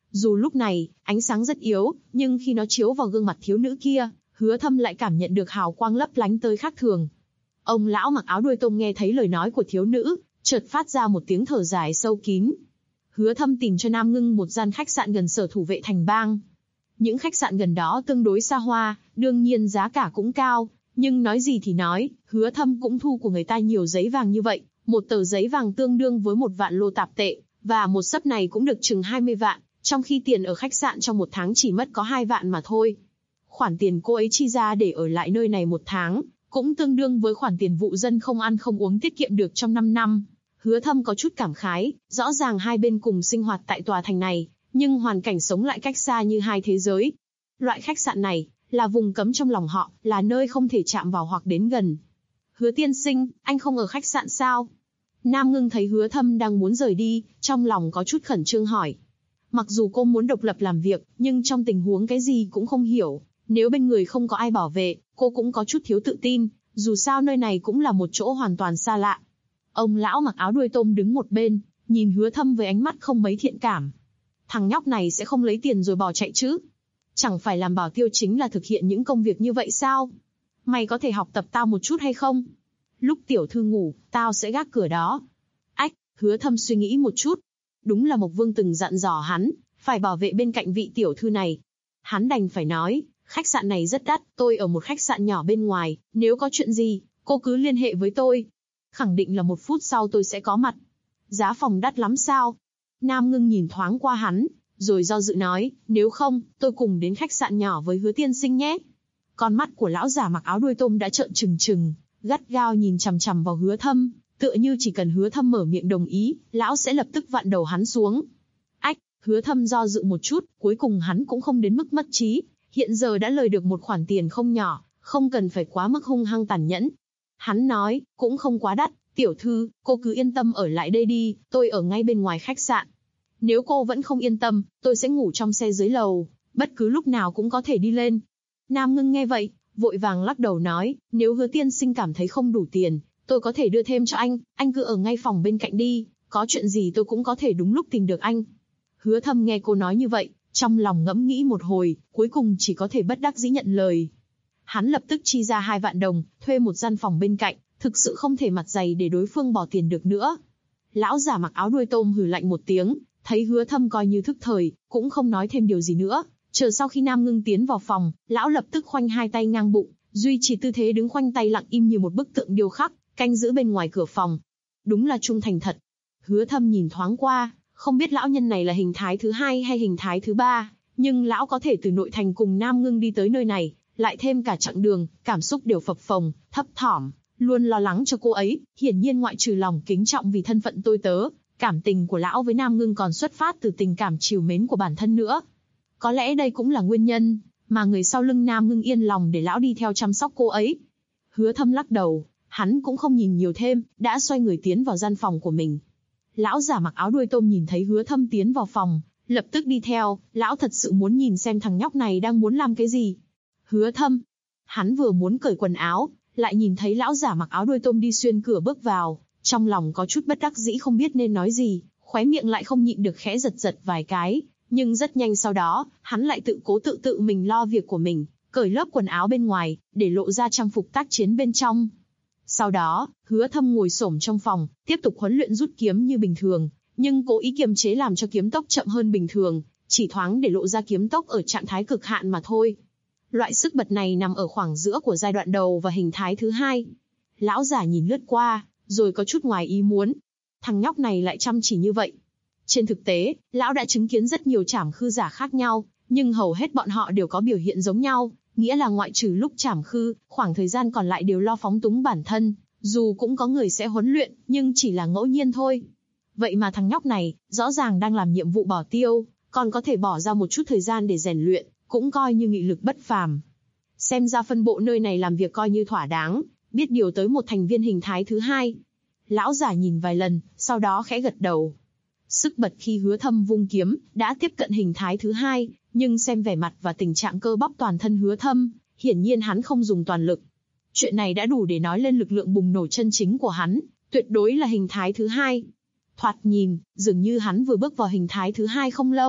Dù lúc này, ánh sáng rất yếu, nhưng khi nó chiếu vào gương mặt thiếu nữ kia, Hứa Thâm lại cảm nhận được hào quang lấp lánh tới khác thường. Ông lão mặc áo đuôi tôm nghe thấy lời nói của thiếu nữ, chợt phát ra một tiếng thở dài sâu kín. Hứa Thâm tìm cho Nam Ngưng một gian khách sạn gần sở thủ vệ thành bang. Những khách sạn gần đó tương đối xa hoa, đương nhiên giá cả cũng cao, nhưng nói gì thì nói, Hứa Thâm cũng thu của người ta nhiều giấy vàng như vậy, một tờ giấy vàng tương đương với 1 vạn lô tạp tệ, và một xấp này cũng được chừng 20 vạn, trong khi tiền ở khách sạn trong 1 tháng chỉ mất có 2 vạn mà thôi. Khoản tiền cô ấy chi ra để ở lại nơi này 1 tháng, cũng tương đương với khoản tiền vụ dân không ăn không uống tiết kiệm được trong 5 năm. Hứa Thâm có chút cảm khái, rõ ràng hai bên cùng sinh hoạt tại tòa thành này, nhưng hoàn cảnh sống lại cách xa như hai thế giới. Loại khách sạn này, là vùng cấm trong lòng họ, là nơi không thể chạm vào hoặc đến gần. Hứa tiên sinh, anh không ở khách sạn sao? Nam Ngưng thấy Hứa Thâm đang muốn rời đi, trong lòng có chút khẩn trương hỏi. Mặc dù cô muốn độc lập làm việc, nhưng trong tình huống cái gì cũng không hiểu, nếu bên người không có ai bảo vệ, cô cũng có chút thiếu tự tin, dù sao nơi này cũng là một chỗ hoàn toàn xa lạ. Ông lão mặc áo đuôi tôm đứng một bên, nhìn Hứa Thâm với ánh mắt không mấy thiện cảm. Thằng nhóc này sẽ không lấy tiền rồi bỏ chạy chứ? Chẳng phải làm bảo tiêu chính là thực hiện những công việc như vậy sao? Mày có thể học tập tao một chút hay không? Lúc tiểu thư ngủ, tao sẽ gác cửa đó. Ách, Hứa Thâm suy nghĩ một chút. Đúng là Mộc Vương từng dặn dò hắn, phải bảo vệ bên cạnh vị tiểu thư này. Hắn đành phải nói, khách sạn này rất đắt, tôi ở một khách sạn nhỏ bên ngoài, nếu có chuyện gì, cô cứ liên hệ với tôi. Khẳng định là 1 phút sau tôi sẽ có mặt. Giá phòng đắt lắm sao? Nam Ngưng nhìn thoáng qua hắn, rồi do dự nói, nếu không, tôi cùng đến khách sạn nhỏ với Hứa tiên sinh nhé. Con mắt của lão già mặc áo đuôi tôm đã trợn trừng trừng, gắt gao nhìn chằm chằm vào Hứa Thâm, tựa như chỉ cần Hứa Thâm mở miệng đồng ý, lão sẽ lập tức vặn đầu hắn xuống. Ách, Hứa Thâm do dự một chút, cuối cùng hắn cũng không đến mức mất trí, hiện giờ đã lời được một khoản tiền không nhỏ, không cần phải quá mức hung hăng tàn nhẫn. Hắn nói, cũng không quá đắt, tiểu thư, cô cứ yên tâm ở lại đây đi, tôi ở ngay bên ngoài khách sạn. Nếu cô vẫn không yên tâm, tôi sẽ ngủ trong xe dưới lầu, bất cứ lúc nào cũng có thể đi lên. Nam Ngưng nghe vậy, vội vàng lắc đầu nói, nếu Hứa tiên sinh cảm thấy không đủ tiền, tôi có thể đưa thêm cho anh cứ ở ngay phòng bên cạnh đi, có chuyện gì tôi cũng có thể đúng lúc tìm được anh. Hứa Thâm nghe cô nói như vậy, trong lòng ngẫm nghĩ một hồi, cuối cùng chỉ có thể bất đắc dĩ nhận lời. Hắn lập tức chi ra 2 vạn đồng, thuê một gian phòng bên cạnh, thực sự không thể mặt dày để đối phương bỏ tiền được nữa. Lão già mặc áo đuôi tôm hừ lạnh một tiếng, thấy Hứa Thâm coi như thức thời, cũng không nói thêm điều gì nữa. Chờ sau khi Nam Ngưng tiến vào phòng, lão lập tức khoanh 2 tay ngang bụng, duy trì tư thế đứng khoanh tay lặng im như một bức tượng điêu khắc, canh giữ bên ngoài cửa phòng. Đúng là trung thành thật. Hứa Thâm nhìn thoáng qua, không biết lão nhân này là hình thái thứ 2 hay hình thái thứ 3, nhưng lão có thể từ nội thành cùng Nam Ngưng đi tới nơi này, lại thêm cả chặng đường, cảm xúc đều phập phồng, thấp thỏm, luôn lo lắng cho cô ấy, hiển nhiên ngoại trừ lòng kính trọng vì thân phận tôi tớ, cảm tình của lão với Nam Ngưng còn xuất phát từ tình cảm trìu mến của bản thân nữa. Có lẽ đây cũng là nguyên nhân mà người sau lưng Nam Ngưng yên lòng để lão đi theo chăm sóc cô ấy. Hứa Thâm lắc đầu, hắn cũng không nhìn nhiều thêm, đã xoay người tiến vào gian phòng của mình. Lão già mặc áo đuôi tôm nhìn thấy Hứa Thâm tiến vào phòng, lập tức đi theo, lão thật sự muốn nhìn xem thằng nhóc này đang muốn làm cái gì. Hứa Thâm, hắn vừa muốn cởi quần áo, lại nhìn thấy lão già mặc áo đuôi tôm đi xuyên cửa bước vào, trong lòng có chút bất đắc dĩ không biết nên nói gì, khóe miệng lại không nhịn được khẽ giật giật vài cái, nhưng rất nhanh sau đó, hắn lại tự cố tự mình lo việc của mình, cởi lớp quần áo bên ngoài, để lộ ra trang phục tác chiến bên trong. Sau đó, Hứa Thâm ngồi xổm trong phòng, tiếp tục huấn luyện rút kiếm như bình thường, nhưng cố ý kiềm chế làm cho kiếm tốc chậm hơn bình thường, chỉ thoáng để lộ ra kiếm tốc ở trạng thái cực hạn mà thôi. Loại sức bật này nằm ở khoảng giữa của giai đoạn đầu và hình thái thứ 2. Lão giả nhìn lướt qua, rồi có chút ngoài ý muốn. Thằng nhóc này lại chăm chỉ như vậy. Trên thực tế, lão đã chứng kiến rất nhiều trảm khư giả khác nhau, nhưng hầu hết bọn họ đều có biểu hiện giống nhau, nghĩa là ngoại trừ lúc trảm khư, khoảng thời gian còn lại đều lo phóng túng bản thân, dù cũng có người sẽ huấn luyện, nhưng chỉ là ngẫu nhiên thôi. Vậy mà thằng nhóc này, rõ ràng đang làm nhiệm vụ bảo tiêu, còn có thể bỏ ra một chút thời gian để rèn luyện, cũng coi như nghị lực bất phàm. Xem ra phân bộ nơi này làm việc coi như thỏa đáng, biết điều tới một thành viên hình thái thứ 2. Lão giả nhìn vài lần, sau đó khẽ gật đầu. Sức bật khi Hứa Thâm vung kiếm, đã tiếp cận hình thái thứ 2, nhưng xem vẻ mặt và tình trạng cơ bắp toàn thân Hứa Thâm, hiển nhiên hắn không dùng toàn lực. Chuyện này đã đủ để nói lên lực lượng bùng nổ chân chính của hắn, tuyệt đối là hình thái thứ 2. Thoạt nhìn, dường như hắn vừa bước vào hình thái thứ 2 không lâu,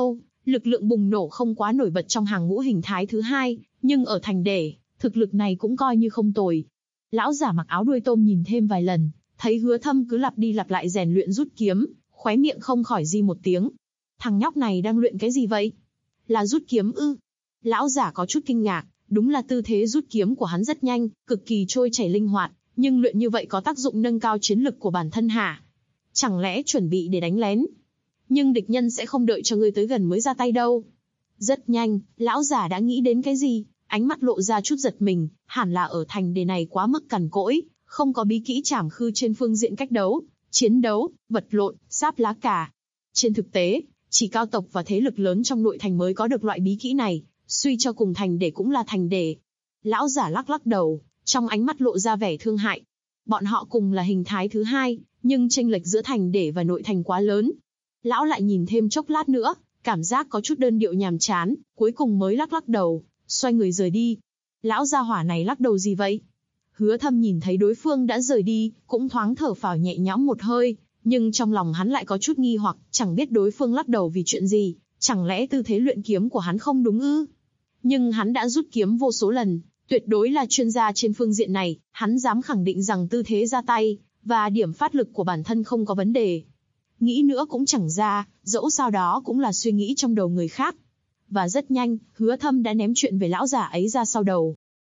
Lực lượng bùng nổ không quá nổi bật trong hàng ngũ hình thái thứ hai, nhưng ở thành để, thực lực này cũng coi như không tồi. Lão giả mặc áo đuôi tôm nhìn thêm vài lần, thấy Hứa Thâm cứ lặp đi lặp lại rèn luyện rút kiếm, khóe miệng không khỏi di một tiếng. Thằng nhóc này đang luyện cái gì vậy? Là rút kiếm ư? Lão giả có chút kinh ngạc, đúng là tư thế rút kiếm của hắn rất nhanh, cực kỳ trôi chảy linh hoạt, nhưng luyện như vậy có tác dụng nâng cao chiến lực của bản thân hả? Chẳng lẽ chuẩn bị để đánh lén? Nhưng địch nhân sẽ không đợi cho ngươi tới gần mới ra tay đâu. Rất nhanh, lão giả đã nghĩ đến cái gì, ánh mắt lộ ra chút giật mình, hẳn là ở thành đề này quá mức cằn cỗi, không có bí kỹ trảm khư trên phương diện cách đấu, chiến đấu, vật lộn, sáp lá cà. Trên thực tế, chỉ cao tộc và thế lực lớn trong nội thành mới có được loại bí kỹ này, suy cho cùng thành để cũng là thành để. Lão giả lắc lắc đầu, trong ánh mắt lộ ra vẻ thương hại. Bọn họ cùng là hình thái thứ hai, nhưng chênh lệch giữa thành để và nội thành quá lớn. Lão lại nhìn thêm chốc lát nữa, cảm giác có chút đơn điệu nhàm chán, cuối cùng mới lắc lắc đầu, xoay người rời đi. Lão gia hỏa này lắc đầu gì vậy? Hứa Thâm nhìn thấy đối phương đã rời đi, cũng thoáng thở phào nhẹ nhõm một hơi, nhưng trong lòng hắn lại có chút nghi hoặc, chẳng biết đối phương lắc đầu vì chuyện gì, chẳng lẽ tư thế luyện kiếm của hắn không đúng ư? Nhưng hắn đã rút kiếm vô số lần, tuyệt đối là chuyên gia trên phương diện này, hắn dám khẳng định rằng tư thế ra tay, và điểm phát lực của bản thân không có vấn đề. Nghĩ nữa cũng chẳng ra, dẫu sao đó cũng là suy nghĩ trong đầu người khác. Và rất nhanh, Hứa Thâm đã ném chuyện về lão giả ấy ra sau đầu.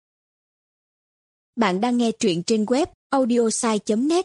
Bạn đang nghe truyện trên web audiosai.net.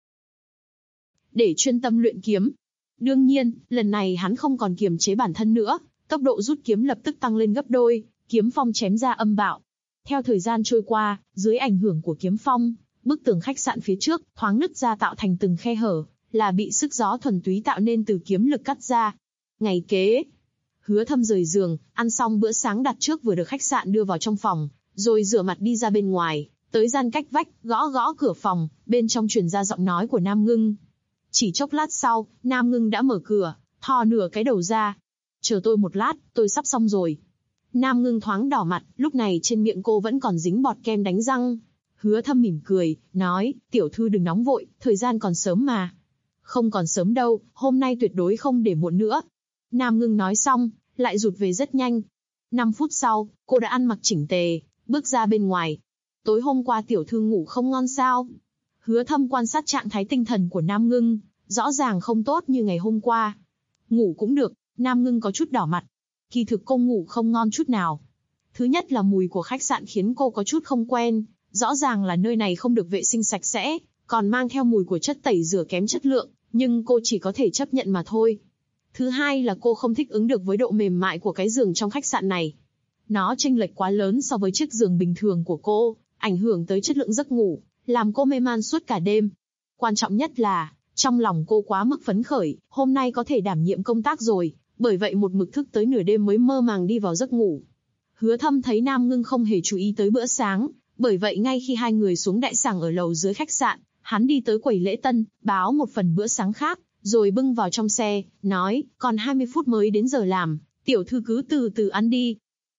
Để chuyên tâm luyện kiếm. Đương nhiên, lần này hắn không còn kiềm chế bản thân nữa, tốc độ rút kiếm lập tức tăng lên gấp đôi, kiếm phong chém ra âm bạo. Theo thời gian trôi qua, dưới ảnh hưởng của kiếm phong, bức tường khách sạn phía trước thoáng nứt ra tạo thành từng khe hở, là bị sức gió thuần túy tạo nên từ kiếm lực cắt ra. Ngày kế, Hứa Thâm rời giường, ăn xong bữa sáng đặt trước vừa được khách sạn đưa vào trong phòng, rồi rửa mặt đi ra bên ngoài, tới gian cách vách, gõ gõ cửa phòng, bên trong truyền ra giọng nói của Nam Ngưng. Chỉ chốc lát sau, Nam Ngưng đã mở cửa, thò nửa cái đầu ra. Chờ tôi một lát, tôi sắp xong rồi. Nam Ngưng thoáng đỏ mặt, lúc này trên miệng cô vẫn còn dính bọt kem đánh răng. Hứa Thâm mỉm cười, nói, tiểu thư đừng nóng vội, thời gian còn sớm mà. Không còn sớm đâu, hôm nay tuyệt đối không để muộn nữa. Nam Ngưng nói xong, lại rụt về rất nhanh. 5 phút sau, cô đã ăn mặc chỉnh tề, bước ra bên ngoài. Tối hôm qua tiểu thư ngủ không ngon sao? Hứa Thâm quan sát trạng thái tinh thần của Nam Ngưng, rõ ràng không tốt như ngày hôm qua. Ngủ cũng được, Nam Ngưng có chút đỏ mặt. Kỳ thực cô ngủ không ngon chút nào. Thứ nhất là mùi của khách sạn khiến cô có chút không quen, rõ ràng là nơi này không được vệ sinh sạch sẽ, còn mang theo mùi của chất tẩy rửa kém chất lượng, nhưng cô chỉ có thể chấp nhận mà thôi. Thứ hai là cô không thích ứng được với độ mềm mại của cái giường trong khách sạn này. Nó chênh lệch quá lớn so với chiếc giường bình thường của cô, ảnh hưởng tới chất lượng giấc ngủ, làm cô mê man suốt cả đêm. Quan trọng nhất là, trong lòng cô quá mức phấn khởi, hôm nay có thể đảm nhiệm công tác rồi, bởi vậy một mực thức tới nửa đêm mới mơ màng đi vào giấc ngủ. Hứa Thâm thấy Nam Ngưng không hề chú ý tới bữa sáng, bởi vậy ngay khi hai người xuống đại sảnh ở lầu dưới khách sạn, hắn đi tới quầy lễ tân, báo một phần bữa sáng khác, rồi bưng vào trong xe, nói, còn 20 phút mới đến giờ làm, tiểu thư cứ từ từ ăn đi.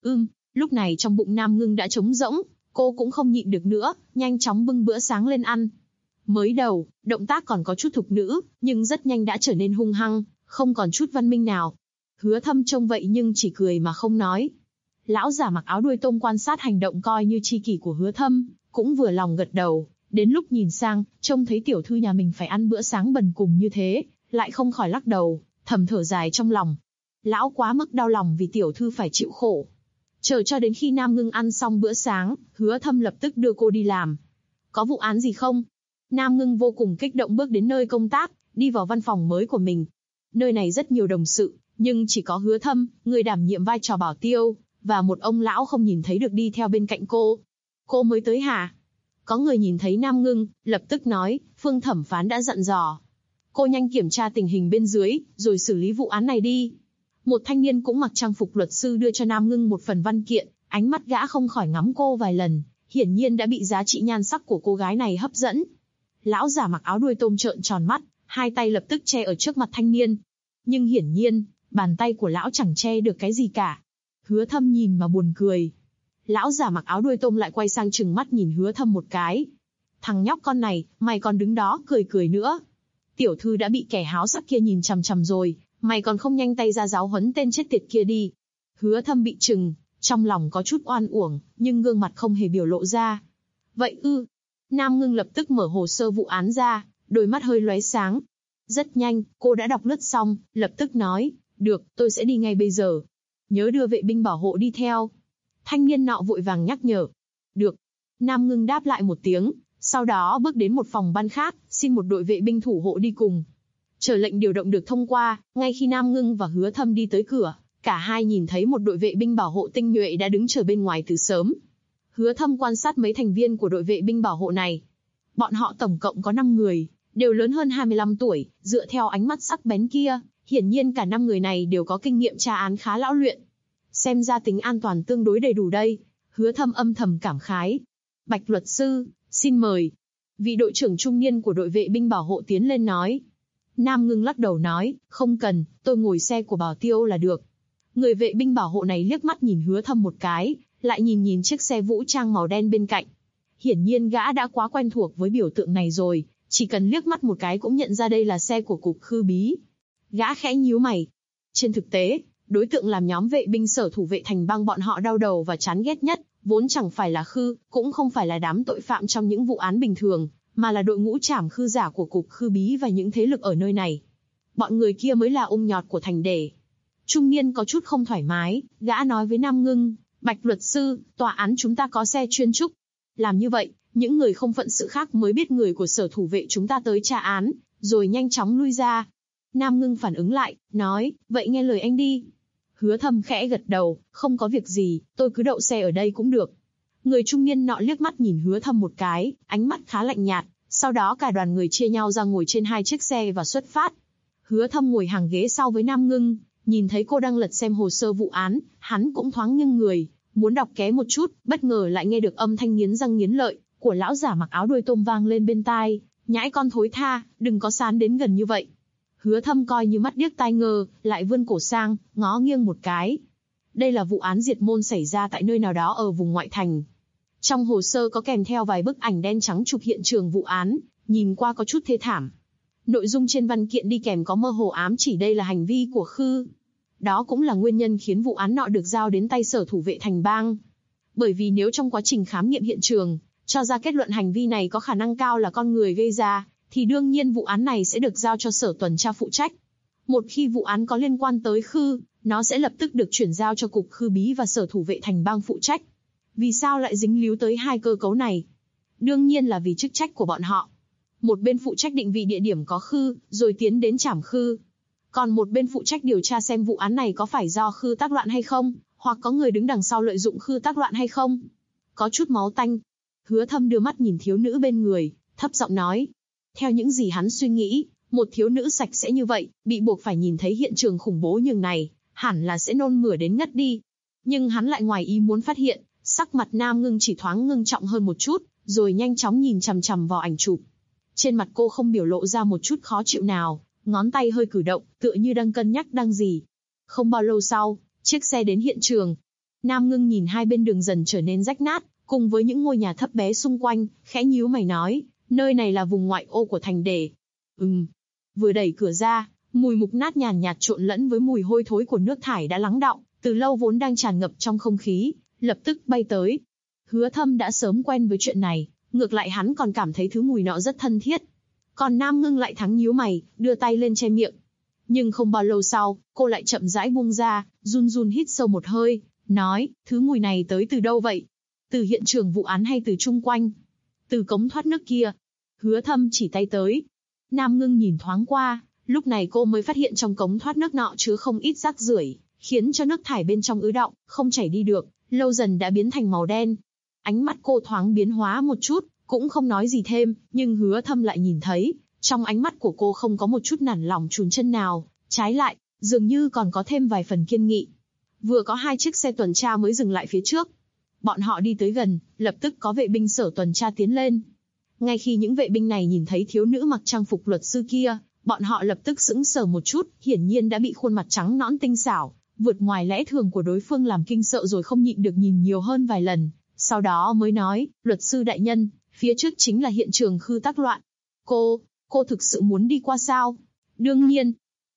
Lúc này trong bụng Nam Ngưng đã trống rỗng, cô cũng không nhịn được nữa, nhanh chóng bưng bữa sáng lên ăn. Mới đầu, động tác còn có chút thục nữ, nhưng rất nhanh đã trở nên hung hăng, không còn chút văn minh nào. Hứa Thâm trông vậy nhưng chỉ cười mà không nói. Lão giả mặc áo đuôi tôm quan sát hành động coi như tri kỷ của Hứa Thâm, cũng vừa lòng gật đầu. Đến lúc nhìn sang, trông thấy tiểu thư nhà mình phải ăn bữa sáng bần cùng như thế, lại không khỏi lắc đầu, thầm thở dài trong lòng. Lão quá mức đau lòng vì tiểu thư phải chịu khổ. Chờ cho đến khi Nam Ngưng ăn xong bữa sáng, Hứa Thâm lập tức đưa cô đi làm. Có vụ án gì không? Nam Ngưng vô cùng kích động bước đến nơi công tác, đi vào văn phòng mới của mình. Nơi này rất nhiều đồng sự, nhưng chỉ có Hứa Thâm, người đảm nhiệm vai trò bảo tiêu, và một ông lão không nhìn thấy được đi theo bên cạnh cô. Cô mới tới hả? Có người nhìn thấy Nam Ngưng, lập tức nói, Phương thẩm phán đã dặn dò. Cô nhanh kiểm tra tình hình bên dưới, rồi xử lý vụ án này đi. Một thanh niên cũng mặc trang phục luật sư đưa cho Nam Ngưng một phần văn kiện, ánh mắt gã không khỏi ngắm cô vài lần, hiển nhiên đã bị giá trị nhan sắc của cô gái này hấp dẫn. Lão giả mặc áo đuôi tôm trợn tròn mắt, hai tay lập tức che ở trước mặt thanh niên. Nhưng hiển nhiên, bàn tay của lão chẳng che được cái gì cả. Hứa Thâm nhìn mà buồn cười. Lão giả mặc áo đuôi tôm lại quay sang trừng mắt nhìn Hứa Thâm một cái. Thằng nhóc con này, mày còn đứng đó cười cười nữa. Tiểu thư đã bị kẻ háo sắc kia nhìn chằm chằm rồi, Mày còn không nhanh tay ra giáo huấn tên chết tiệt kia đi. Hứa Thâm bị trừng, trong lòng có chút oan uổng, nhưng gương mặt không hề biểu lộ ra. Vậy ư? Nam Ngưng lập tức mở hồ sơ vụ án ra, đôi mắt hơi lóe sáng. Rất nhanh, cô đã đọc lướt xong, lập tức nói, được, tôi sẽ đi ngay bây giờ. Nhớ đưa vệ binh bảo hộ đi theo. Thanh niên nọ vội vàng nhắc nhở. Được. Nam Ngưng đáp lại một tiếng, sau đó bước đến một phòng ban khác, xin một đội vệ binh thủ hộ đi cùng. Chờ lệnh điều động được thông qua, ngay khi Nam Ngưng và Hứa Thâm đi tới cửa, cả hai nhìn thấy một đội vệ binh bảo hộ tinh nhuệ đã đứng chờ bên ngoài từ sớm. Hứa Thâm quan sát mấy thành viên của đội vệ binh bảo hộ này. Bọn họ tổng cộng có 5 người, đều lớn hơn 25 tuổi, dựa theo ánh mắt sắc bén kia, hiển nhiên cả 5 người này đều có kinh nghiệm tra án khá lão luyện. Xem ra tính an toàn tương đối đầy đủ đây. Hứa Thâm âm thầm cảm khái. Bạch luật sư, xin mời. Vị đội trưởng trung niên của đội vệ binh bảo hộ tiến lên nói. Nam Ngưng lắc đầu nói, không cần, tôi ngồi xe của Bảo Tiêu là được. Người vệ binh bảo hộ này liếc mắt nhìn Hứa Thâm một cái, lại nhìn chiếc xe vũ trang màu đen bên cạnh. Hiển nhiên gã đã quá quen thuộc với biểu tượng này rồi, chỉ cần liếc mắt một cái cũng nhận ra đây là xe của cục Khư Bí. Gã khẽ nhíu mày. Trên thực tế, đối tượng làm nhóm vệ binh sở thủ vệ thành bang bọn họ đau đầu và chán ghét nhất, vốn chẳng phải là Khư, cũng không phải là đám tội phạm trong những vụ án bình thường, mà là đội ngũ trảm khư giả của cục Khư Bí và những thế lực ở nơi này. Bọn người kia mới là ung nhọt của thành đề. Trung niên có chút không thoải mái, gã nói với Nam Ngưng, Bạch luật sư, tòa án chúng ta có xe chuyên trúc. Làm như vậy, những người không phận sự khác mới biết người của sở thủ vệ chúng ta tới tra án, rồi nhanh chóng lui ra. Nam Ngưng phản ứng lại, nói, vậy nghe lời anh đi. Hứa Thâm khẽ gật đầu, không có việc gì, tôi cứ đậu xe ở đây cũng được. Người trung niên nọ liếc mắt nhìn Hứa Thâm một cái, ánh mắt khá lạnh nhạt, sau đó cả đoàn người chia nhau ra ngồi trên 2 chiếc xe và xuất phát. Hứa Thâm ngồi hàng ghế sau với Nam Ngưng, nhìn thấy cô đang lật xem hồ sơ vụ án, hắn cũng thoáng nghiêng người, muốn đọc ké một chút, bất ngờ lại nghe được âm thanh nghiến răng nghiến lợi của lão giả mặc áo đuôi tôm vang lên bên tai, nhãi con thối tha, đừng có sán đến gần như vậy. Hứa Thâm coi như mắt điếc tai ngơ, lại vươn cổ sang, ngó nghiêng một cái. Đây là vụ án diệt môn xảy ra tại nơi nào đó ở vùng ngoại thành. Trong hồ sơ có kèm theo vài bức ảnh đen trắng chụp hiện trường vụ án, nhìn qua có chút thê thảm. Nội dung trên văn kiện đi kèm có mơ hồ ám chỉ đây là hành vi của Khư. Đó cũng là nguyên nhân khiến vụ án nọ được giao đến tay sở thủ vệ thành bang. Bởi vì nếu trong quá trình khám nghiệm hiện trường, cho ra kết luận hành vi này có khả năng cao là con người gây ra, thì đương nhiên vụ án này sẽ được giao cho sở tuần tra phụ trách. Một khi vụ án có liên quan tới Khư, nó sẽ lập tức được chuyển giao cho cục Khư Bí và sở thủ vệ thành bang phụ trách. Vì sao lại dính líu tới hai cơ cấu này? Đương nhiên là vì chức trách của bọn họ. Một bên phụ trách định vị địa điểm có Khư, rồi tiến đến trảm Khư. Còn một bên phụ trách điều tra xem vụ án này có phải do Khư tác loạn hay không, hoặc có người đứng đằng sau lợi dụng Khư tác loạn hay không. Có chút máu tanh. Hứa Thâm đưa mắt nhìn thiếu nữ bên người, thấp giọng nói. Theo những gì hắn suy nghĩ, một thiếu nữ sạch sẽ như vậy, bị buộc phải nhìn thấy hiện trường khủng bố như này, hẳn là sẽ nôn mửa đến ngất đi. Nhưng hắn lại ngoài ý muốn phát hiện, sắc mặt Nam Ngưng chỉ thoáng ngưng trọng hơn một chút, rồi nhanh chóng nhìn chằm chằm vào ảnh chụp. Trên mặt cô không biểu lộ ra một chút khó chịu nào, ngón tay hơi cử động, tựa như đang cân nhắc đang gì. Không bao lâu sau, chiếc xe đến hiện trường. Nam Ngưng nhìn hai bên đường dần trở nên rách nát, cùng với những ngôi nhà thấp bé xung quanh, khẽ nhíu mày nói, nơi này là vùng ngoại ô của thành đề. Vừa đẩy cửa ra, mùi mục nát nhàn nhạt trộn lẫn với mùi hôi thối của nước thải đã lắng đọng, từ lâu vốn đang tràn ngập trong không khí, lập tức bay tới. Hứa Thâm đã sớm quen với chuyện này, ngược lại hắn còn cảm thấy thứ mùi nọ rất thân thiết. Còn Nam Ngưng lại thắng nhíu mày, đưa tay lên che miệng. Nhưng không bao lâu sau, cô lại chậm rãi buông ra, run run hít sâu một hơi, nói, thứ mùi này tới từ đâu vậy? Từ hiện trường vụ án hay từ chung quanh? Từ cống thoát nước kia. Hứa Thâm chỉ tay tới. Nam Ngưng nhìn thoáng qua, lúc này cô mới phát hiện trong cống thoát nước nọ chứa không ít rác rưởi, khiến cho nước thải bên trong ứ đọng, không chảy đi được, lâu dần đã biến thành màu đen. Ánh mắt cô thoáng biến hóa một chút, cũng không nói gì thêm, nhưng Hứa Thâm lại nhìn thấy, trong ánh mắt của cô không có một chút nản lòng chùn chân nào, trái lại, dường như còn có thêm vài phần kiên nghị. Vừa có 2 chiếc xe tuần tra mới dừng lại phía trước. Bọn họ đi tới gần, lập tức có vệ binh sở tuần tra tiến lên. Ngay khi những vệ binh này nhìn thấy thiếu nữ mặc trang phục luật sư kia, bọn họ lập tức sững sờ một chút, hiển nhiên đã bị khuôn mặt trắng nõn tinh xảo, vượt ngoài lẽ thường của đối phương làm kinh sợ rồi không nhịn được nhìn nhiều hơn vài lần. Sau đó mới nói, luật sư đại nhân, phía trước chính là hiện trường Khư tác loạn. Cô thực sự muốn đi qua sao? Đương nhiên.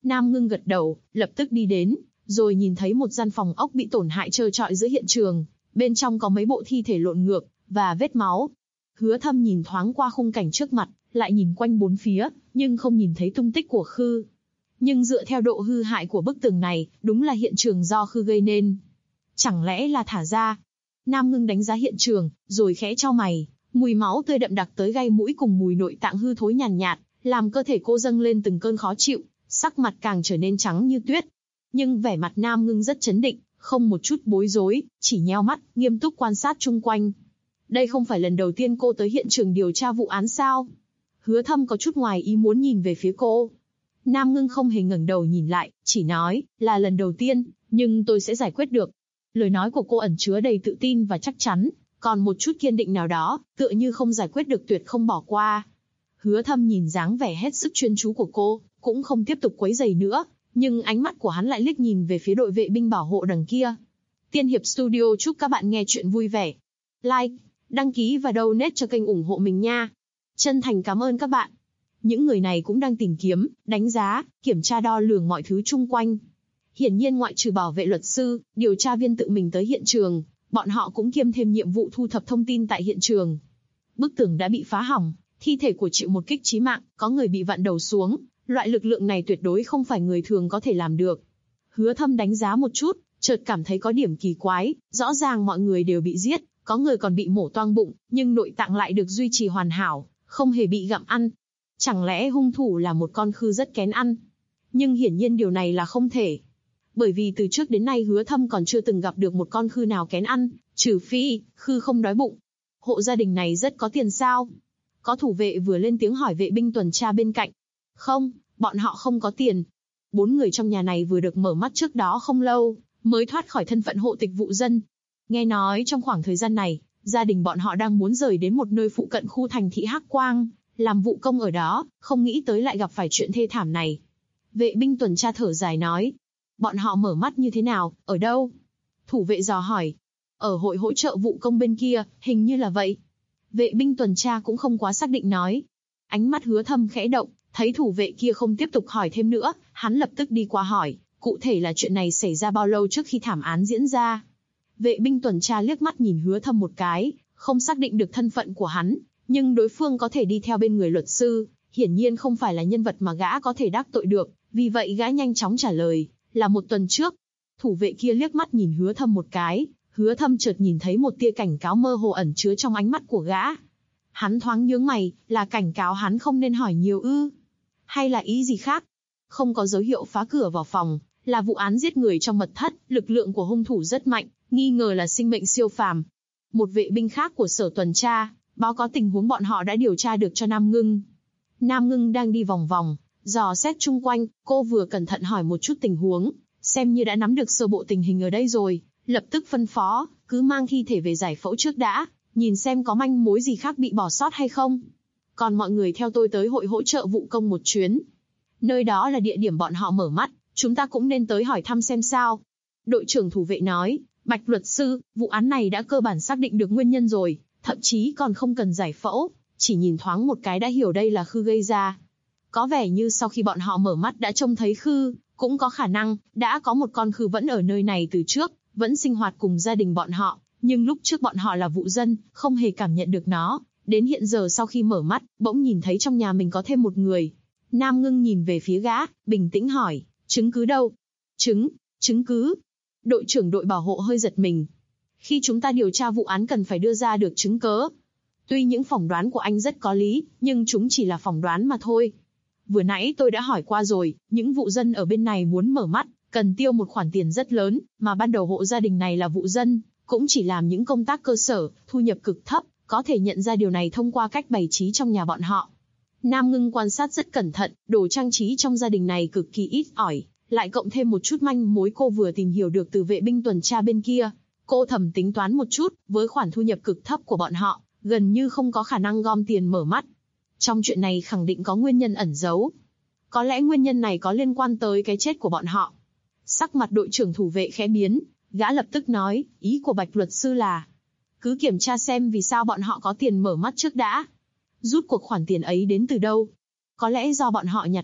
Nam Ngưng gật đầu, lập tức đi đến, rồi nhìn thấy một gian phòng ốc bị tổn hại trơ trọi giữa hiện trường, bên trong có mấy bộ thi thể lộn ngược, và vết máu. Hứa Thâm nhìn thoáng qua khung cảnh trước mặt, lại nhìn quanh bốn phía, nhưng không nhìn thấy tung tích của Khư. Nhưng dựa theo độ hư hại của bức tường này, đúng là hiện trường do Khư gây nên. Chẳng lẽ là thả ra? Nam Ngưng đánh giá hiện trường, rồi khẽ chau mày, mùi máu tươi đậm đặc tới gai mũi cùng mùi nội tạng hư thối nhàn nhạt, làm cơ thể cô dâng lên từng cơn khó chịu, sắc mặt càng trở nên trắng như tuyết. Nhưng vẻ mặt Nam Ngưng rất trấn định, không một chút bối rối, chỉ nheo mắt, nghiêm túc quan sát chung quanh. Đây không phải lần đầu tiên cô tới hiện trường điều tra vụ án sao? Hứa Thâm có chút ngoài ý muốn nhìn về phía cô. Nam Ngưng không hề ngẩng đầu nhìn lại, chỉ nói, là lần đầu tiên, nhưng tôi sẽ giải quyết được. Lời nói của cô ẩn chứa đầy tự tin và chắc chắn, còn một chút kiên định nào đó, tựa như không giải quyết được tuyệt không bỏ qua. Hứa Thâm nhìn dáng vẻ hết sức chuyên chú của cô, cũng không tiếp tục quấy rầy nữa, nhưng ánh mắt của hắn lại liếc nhìn về phía đội vệ binh bảo hộ đằng kia. Tiên Hiệp Studio chúc các bạn nghe chuyện vui vẻ. Like, đăng ký và donate cho kênh ủng hộ mình nha. Chân thành cảm ơn các bạn. Những người này cũng đang tìm kiếm, đánh giá, kiểm tra đo lường mọi thứ chung quanh. Hiển nhiên ngoại trừ bảo vệ luật sư, điều tra viên tự mình tới hiện trường, bọn họ cũng kiêm thêm nhiệm vụ thu thập thông tin tại hiện trường. Bức tường đã bị phá hỏng, thi thể của chịu một kích chí mạng, có người bị vặn đầu xuống, loại lực lượng này tuyệt đối không phải người thường có thể làm được. Hứa Thâm đánh giá một chút, chợt cảm thấy có điểm kỳ quái, rõ ràng mọi người đều bị giết, có người còn bị mổ toang bụng, nhưng nội tạng lại được duy trì hoàn hảo, không hề bị gặm ăn. Chẳng lẽ hung thủ là một con Khư rất kén ăn? Nhưng hiển nhiên điều này là không thể. Bởi vì từ trước đến nay Hứa Thâm còn chưa từng gặp được một con Khư nào kén ăn, trừ phi, Khư không đói bụng. Hộ gia đình này rất có tiền sao? Có thủ vệ vừa lên tiếng hỏi vệ binh tuần tra bên cạnh. Không, bọn họ không có tiền. 4 người trong nhà này vừa được mở mắt trước đó không lâu, mới thoát khỏi thân phận hộ tịch vụ dân. Nghe nói trong khoảng thời gian này, gia đình bọn họ đang muốn rời đến một nơi phụ cận khu thành thị Hắc Quang, làm vụ công ở đó, không nghĩ tới lại gặp phải chuyện thê thảm này. Vệ binh tuần tra thở dài nói. Bọn họ mở mắt như thế nào, ở đâu? Thủ vệ dò hỏi. Ở hội hỗ trợ vụ công bên kia, hình như là vậy. Vệ binh tuần tra cũng không quá xác định nói. Ánh mắt Hứa Thâm khẽ động, thấy thủ vệ kia không tiếp tục hỏi thêm nữa, hắn lập tức đi qua hỏi, cụ thể là chuyện này xảy ra bao lâu trước khi thảm án diễn ra. Vệ binh tuần tra liếc mắt nhìn Hứa Thâm một cái, không xác định được thân phận của hắn, nhưng đối phương có thể đi theo bên người luật sư, hiển nhiên không phải là nhân vật mà gã có thể đắc tội được, vì vậy gã nhanh chóng trả lời, là 1 tuần trước. Thủ vệ kia liếc mắt nhìn Hứa Thâm một cái, Hứa Thâm chợt nhìn thấy một tia cảnh cáo mơ hồ ẩn chứa trong ánh mắt của gã. Hắn thoáng nhướng mày, là cảnh cáo hắn không nên hỏi nhiều ư? Hay là ý gì khác? Không có dấu hiệu phá cửa vào phòng, là vụ án giết người trong mật thất, lực lượng của hung thủ rất mạnh, nghi ngờ là sinh mệnh siêu phàm. Một vệ binh khác của sở tuần tra, báo có tình huống bọn họ đã điều tra được cho Nam Ngưng. Nam Ngưng đang đi vòng vòng, dò xét chung quanh, cô vừa cẩn thận hỏi một chút tình huống, xem như đã nắm được sơ bộ tình hình ở đây rồi, lập tức phân phó, cứ mang thi thể về giải phẫu trước đã, nhìn xem có manh mối gì khác bị bỏ sót hay không. Còn mọi người theo tôi tới hội hỗ trợ vụ công một chuyến. Nơi đó là địa điểm bọn họ mở mắt, chúng ta cũng nên tới hỏi thăm xem sao. Đội trưởng thủ vệ nói, Bạch luật sư, vụ án này đã cơ bản xác định được nguyên nhân rồi, thậm chí còn không cần giải phẫu, chỉ nhìn thoáng một cái đã hiểu đây là Khư gây ra. Có vẻ như sau khi bọn họ mở mắt đã trông thấy Khư, cũng có khả năng, đã có một con Khư vẫn ở nơi này từ trước, vẫn sinh hoạt cùng gia đình bọn họ, nhưng lúc trước bọn họ là vụ dân, không hề cảm nhận được nó. Đến hiện giờ sau khi mở mắt, bỗng nhìn thấy trong nhà mình có thêm một người. Nam Ngưng nhìn về phía gã, bình tĩnh hỏi, chứng cứ đâu? Chứng cứ? Đội trưởng đội bảo hộ hơi giật mình. Khi chúng ta điều tra vụ án cần phải đưa ra được chứng cớ. Tuy những phỏng đoán của anh rất có lý, nhưng chúng chỉ là phỏng đoán mà thôi. Vừa nãy tôi đã hỏi qua rồi, những vụ dân ở bên này muốn mở mắt, cần tiêu một khoản tiền rất lớn, mà ban đầu hộ gia đình này là vụ dân, cũng chỉ làm những công tác cơ sở, thu nhập cực thấp, có thể nhận ra điều này thông qua cách bày trí trong nhà bọn họ. Nam Ngưng quan sát rất cẩn thận, đồ trang trí trong gia đình này cực kỳ ít ỏi, lại cộng thêm một chút manh mối cô vừa tìm hiểu được từ vệ binh tuần tra bên kia. Cô thầm tính toán một chút, với khoản thu nhập cực thấp của bọn họ, gần như không có khả năng gom tiền mở mắt. Trong chuyện này khẳng định có nguyên nhân ẩn giấu. Có lẽ nguyên nhân này có liên quan tới cái chết của bọn họ. Sắc mặt đội trưởng thủ vệ khẽ biến, gã lập tức nói, ý của Bạch luật sư là cứ kiểm tra xem vì sao bọn họ có tiền mở mắt trước đã. Rút cuộc khoản tiền ấy đến từ đâu? Có lẽ do bọn họ nhặt được,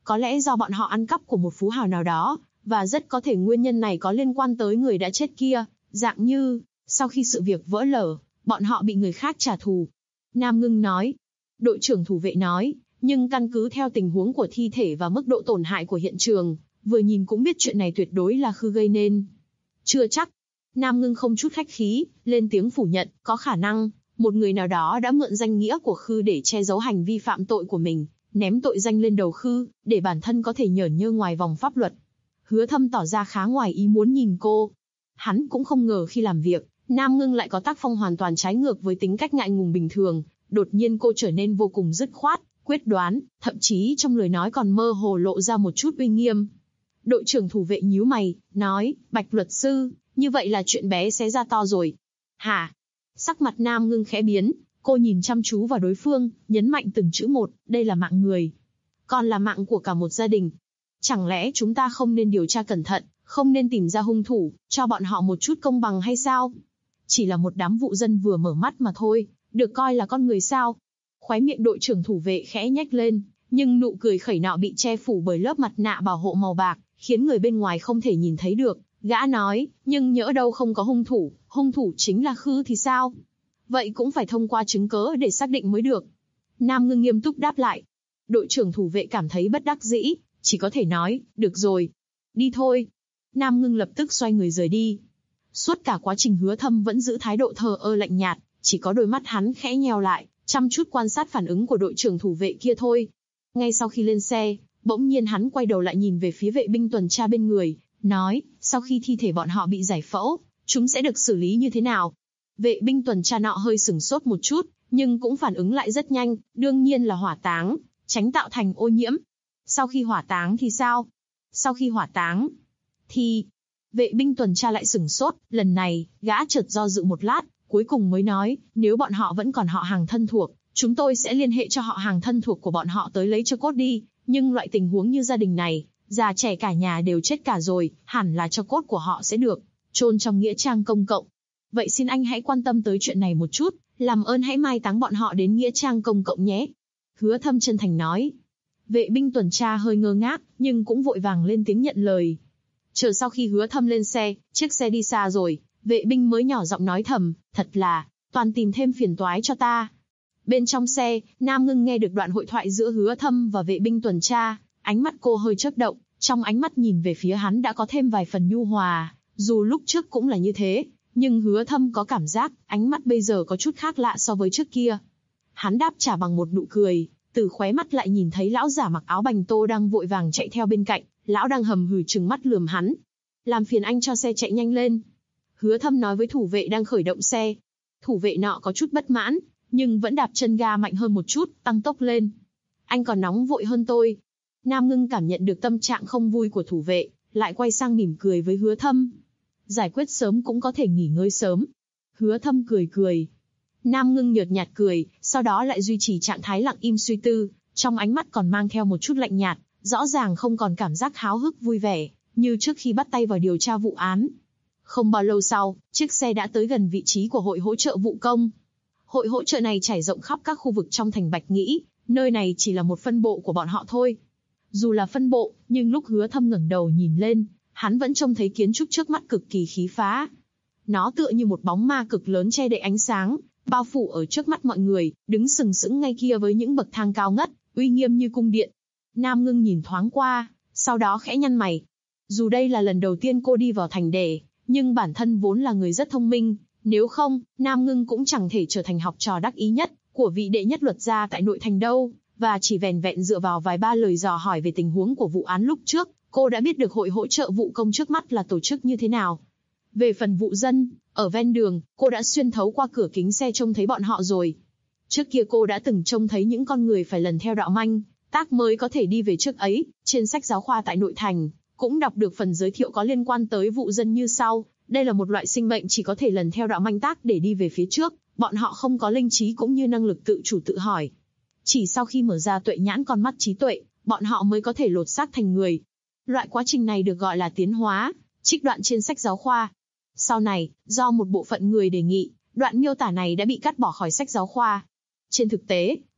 Có lẽ do bọn họ ăn cắp của một phú hào nào đó, và rất có thể nguyên nhân này có liên quan tới người đã chết kia, dạng như, sau khi sự việc vỡ lở, bọn họ bị người khác trả thù. Nam Ngưng nói. Đội trưởng thủ vệ nói, nhưng căn cứ theo tình huống của thi thể và mức độ tổn hại của hiện trường, vừa nhìn cũng biết chuyện này tuyệt đối là Khư gây nên. Chưa chắc. Nam Ngưng không chút khách khí, lên tiếng phủ nhận, có khả năng, một người nào đó đã mượn danh nghĩa của Khư để che giấu hành vi phạm tội của mình, ném tội danh lên đầu Khư, để bản thân có thể nhởn nhơ ngoài vòng pháp luật. Hứa Thâm tỏ ra khá ngoài ý muốn nhìn cô. Hắn cũng không ngờ khi làm việc, Nam Ngưng lại có tác phong hoàn toàn trái ngược với tính cách ngại ngùng bình thường. Đột nhiên cô trở nên vô cùng dứt khoát, quyết đoán, thậm chí trong lời nói còn mơ hồ lộ ra một chút uy nghiêm. Đội trưởng thủ vệ nhíu mày, nói, Bạch luật sư, như vậy là chuyện bé xé ra to rồi. Hả? Sắc mặt Nam Ngưng khẽ biến, cô nhìn chăm chú vào đối phương, nhấn mạnh từng chữ một, đây là mạng người. Còn là mạng của cả một gia đình. Chẳng lẽ chúng ta không nên điều tra cẩn thận, không nên tìm ra hung thủ, cho bọn họ một chút công bằng hay sao? Chỉ là một đám vụ dân vừa mở mắt mà thôi, được coi là con người sao? Khóe miệng đội trưởng thủ vệ khẽ nhếch lên, nhưng nụ cười khẩy nọ bị che phủ bởi lớp mặt nạ bảo hộ màu bạc, khiến người bên ngoài không thể nhìn thấy được. Gã nói, nhưng nhỡ đâu không có hung thủ chính là Khư thì sao? Vậy cũng phải thông qua chứng cớ để xác định mới được. Nam Ngưng nghiêm túc đáp lại. Đội trưởng thủ vệ cảm thấy bất đắc dĩ, chỉ có thể nói, được rồi. Đi thôi. Nam Ngưng lập tức xoay người rời đi. Suốt cả quá trình Hứa Thâm vẫn giữ thái độ thờ ơ lạnh nhạt, chỉ có đôi mắt hắn khẽ nheo lại, chăm chút quan sát phản ứng của đội trưởng thủ vệ kia thôi. Ngay sau khi lên xe, bỗng nhiên hắn quay đầu lại nhìn về phía vệ binh tuần tra bên người, nói, sau khi thi thể bọn họ bị giải phẫu, chúng sẽ được xử lý như thế nào? Vệ binh tuần tra nọ hơi sửng sốt một chút, nhưng cũng phản ứng lại rất nhanh, đương nhiên là hỏa táng, tránh tạo thành ô nhiễm. Sau khi hỏa táng thì sao? Sau khi hỏa táng thì... Vệ binh tuần tra lại sửng sốt, lần này, gã chợt do dự một lát, cuối cùng mới nói, nếu bọn họ vẫn còn họ hàng thân thuộc, chúng tôi sẽ liên hệ cho họ hàng thân thuộc của bọn họ tới lấy cho cốt đi, nhưng loại tình huống như gia đình này, già trẻ cả nhà đều chết cả rồi, hẳn là cho cốt của họ sẽ được chôn trong nghĩa trang công cộng. Vậy xin anh hãy quan tâm tới chuyện này một chút, làm ơn hãy mai táng bọn họ đến nghĩa trang công cộng nhé. Hứa Thâm chân thành nói. Vệ binh tuần tra hơi ngơ ngác, nhưng cũng vội vàng lên tiếng nhận lời. Chờ sau khi Hứa Thâm lên xe, chiếc xe đi xa rồi, vệ binh mới nhỏ giọng nói thầm, thật là, toàn tìm thêm phiền toái cho ta. Bên trong xe, Nam Ngưng nghe được đoạn hội thoại giữa Hứa Thâm và vệ binh tuần tra, ánh mắt cô hơi chớp động, trong ánh mắt nhìn về phía hắn đã có thêm vài phần nhu hòa, dù lúc trước cũng là như thế, nhưng Hứa Thâm có cảm giác, ánh mắt bây giờ có chút khác lạ so với trước kia. Hắn đáp trả bằng một nụ cười, từ khóe mắt lại nhìn thấy lão giả mặc áo bành tô đang vội vàng chạy theo bên cạnh, lão đang hầm hừ trừng mắt lườm hắn. Làm phiền anh cho xe chạy nhanh lên. Hứa Thâm nói với thủ vệ đang khởi động xe. Thủ vệ nọ có chút bất mãn, nhưng vẫn đạp chân ga mạnh hơn một chút, tăng tốc lên. Anh còn nóng vội hơn tôi. Nam Ngưng cảm nhận được tâm trạng không vui của thủ vệ, lại quay sang mỉm cười với Hứa Thâm. Giải quyết sớm cũng có thể nghỉ ngơi sớm. Hứa Thâm cười cười. Nam Ngưng nhợt nhạt cười, sau đó lại duy trì trạng thái lặng im suy tư, trong ánh mắt còn mang theo một chút lạnh nhạt, rõ ràng không còn cảm giác háo hức vui vẻ, như trước khi bắt tay vào điều tra vụ án. Không bao lâu sau, chiếc xe đã tới gần vị trí của hội hỗ trợ vụ công. Hội hỗ trợ này trải rộng khắp các khu vực trong thành Bạch Nghĩ, nơi này chỉ là một phân bộ của bọn họ thôi. Dù là phân bộ, nhưng lúc Hứa Thâm ngẩng đầu nhìn lên, hắn vẫn trông thấy kiến trúc trước mắt cực kỳ khí phá. Nó tựa như một bóng ma cực lớn che đậy ánh sáng, bao phủ ở trước mắt mọi người, đứng sừng sững ngay kia với những bậc thang cao ngất, uy nghiêm như cung điện. Nam Ngưng nhìn thoáng qua, sau đó khẽ nhăn mày. Dù đây là lần đầu tiên cô đi vào thành đề, nhưng bản thân vốn là người rất thông minh, nếu không, Nam Ngưng cũng chẳng thể trở thành học trò đắc ý nhất của vị đệ nhất luật gia tại nội thành đâu, và chỉ vẻn vẹn dựa vào vài ba lời dò hỏi về tình huống của vụ án lúc trước, cô đã biết được hội hỗ trợ vụ công trước mắt là tổ chức như thế nào. Về phần vụ dân, ở ven đường, cô đã xuyên thấu qua cửa kính xe trông thấy bọn họ rồi. Trước kia cô đã từng trông thấy những con người phải lần theo đạo manh tác mới có thể đi về trước ấy, trên sách giáo khoa tại nội thành, cũng đọc được phần giới thiệu có liên quan tới vụ dân như sau. Đây là một loại sinh mệnh chỉ có thể lần theo đạo manh tác để đi về phía trước, bọn họ không có linh trí cũng như năng lực tự chủ tự hỏi. Chỉ sau khi mở ra tuệ nhãn con mắt trí tuệ, bọn họ mới có thể lột xác thành người. Loại quá trình này được gọi là tiến hóa, trích đoạn trên sách giáo khoa. Sau này, do một bộ phận người đề nghị, đoạn miêu tả này đã bị cắt bỏ khỏi sách giáo khoa. Trên thực tế,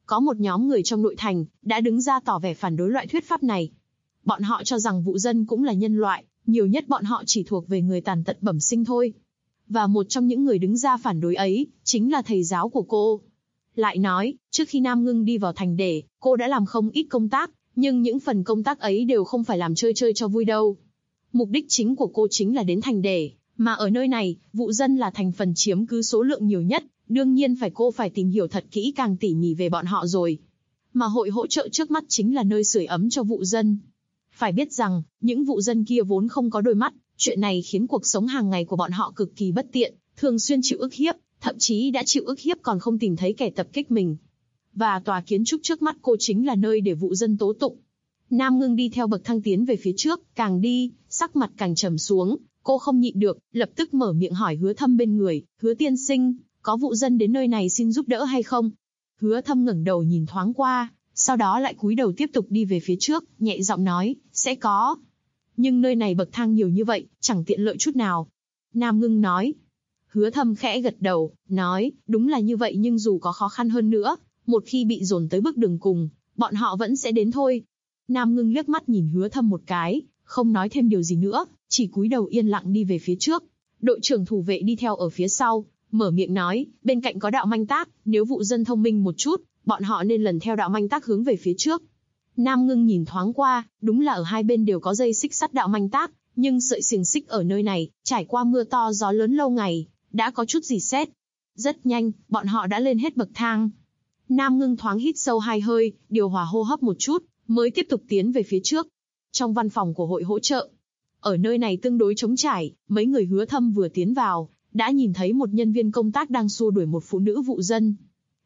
có một nhóm người trong nội thành đã đứng ra tỏ vẻ phản đối loại thuyết pháp này. Bọn họ cho rằng vụ dân cũng là nhân loại, nhiều nhất bọn họ chỉ thuộc về người tàn tật bẩm sinh thôi. Và một trong những người đứng ra phản đối ấy, chính là thầy giáo của cô. Lại nói, trước khi Nam Ngưng đi vào thành để, cô đã làm không ít công tác, nhưng những phần công tác ấy đều không phải làm chơi chơi cho vui đâu. Mục đích chính của cô chính là đến thành để, mà ở nơi này, vụ dân là thành phần chiếm cứ số lượng nhiều nhất, đương nhiên cô phải tìm hiểu thật kỹ càng tỉ mỉ về bọn họ rồi. Mà hội hỗ trợ trước mắt chính là nơi sưởi ấm cho vụ dân. Phải biết rằng, những vụ dân kia vốn không có đôi mắt, chuyện này khiến cuộc sống hàng ngày của bọn họ cực kỳ bất tiện, thường xuyên chịu ức hiếp, thậm chí đã chịu ức hiếp còn không tìm thấy kẻ tập kích mình. Và tòa kiến trúc trước mắt cô chính là nơi để vụ dân tố tụng. Nam Ngưng đi theo bậc thang tiến về phía trước, càng đi, sắc mặt càng trầm xuống, cô không nhịn được, lập tức mở miệng hỏi Hứa Thâm bên người, Hứa tiên sinh, có vụ dân đến nơi này xin giúp đỡ hay không? Hứa Thâm ngẩng đầu nhìn thoáng qua, sau đó lại cúi đầu tiếp tục đi về phía trước, nhẹ giọng nói, sẽ có. Nhưng nơi này bậc thang nhiều như vậy, chẳng tiện lợi chút nào. Nam Ngưng nói. Hứa Thâm khẽ gật đầu, nói, đúng là như vậy nhưng dù có khó khăn hơn nữa, một khi bị dồn tới bước đường cùng, bọn họ vẫn sẽ đến thôi. Nam Ngưng liếc mắt nhìn Hứa Thâm một cái, không nói thêm điều gì nữa, chỉ cúi đầu yên lặng đi về phía trước. Đội trưởng thủ vệ đi theo ở phía sau, mở miệng nói, bên cạnh có đạo manh tác, nếu vụ dân thông minh một chút, bọn họ nên lần theo đạo manh tác hướng về phía trước. Nam Ngưng nhìn thoáng qua, đúng là ở hai bên đều có dây xích sắt đạo manh tác, nhưng sợi xiềng xích ở nơi này, trải qua mưa to gió lớn lâu ngày, đã có chút rỉ sét. Rất nhanh, bọn họ đã lên hết bậc thang. Nam Ngưng thoáng hít sâu 2 hơi, điều hòa hô hấp một chút, mới tiếp tục tiến về phía trước. Trong văn phòng của hội hỗ trợ, ở nơi này tương đối trống trải, mấy người Hứa Thâm vừa tiến vào, đã nhìn thấy một nhân viên công tác đang xua đuổi một phụ nữ vụ dân.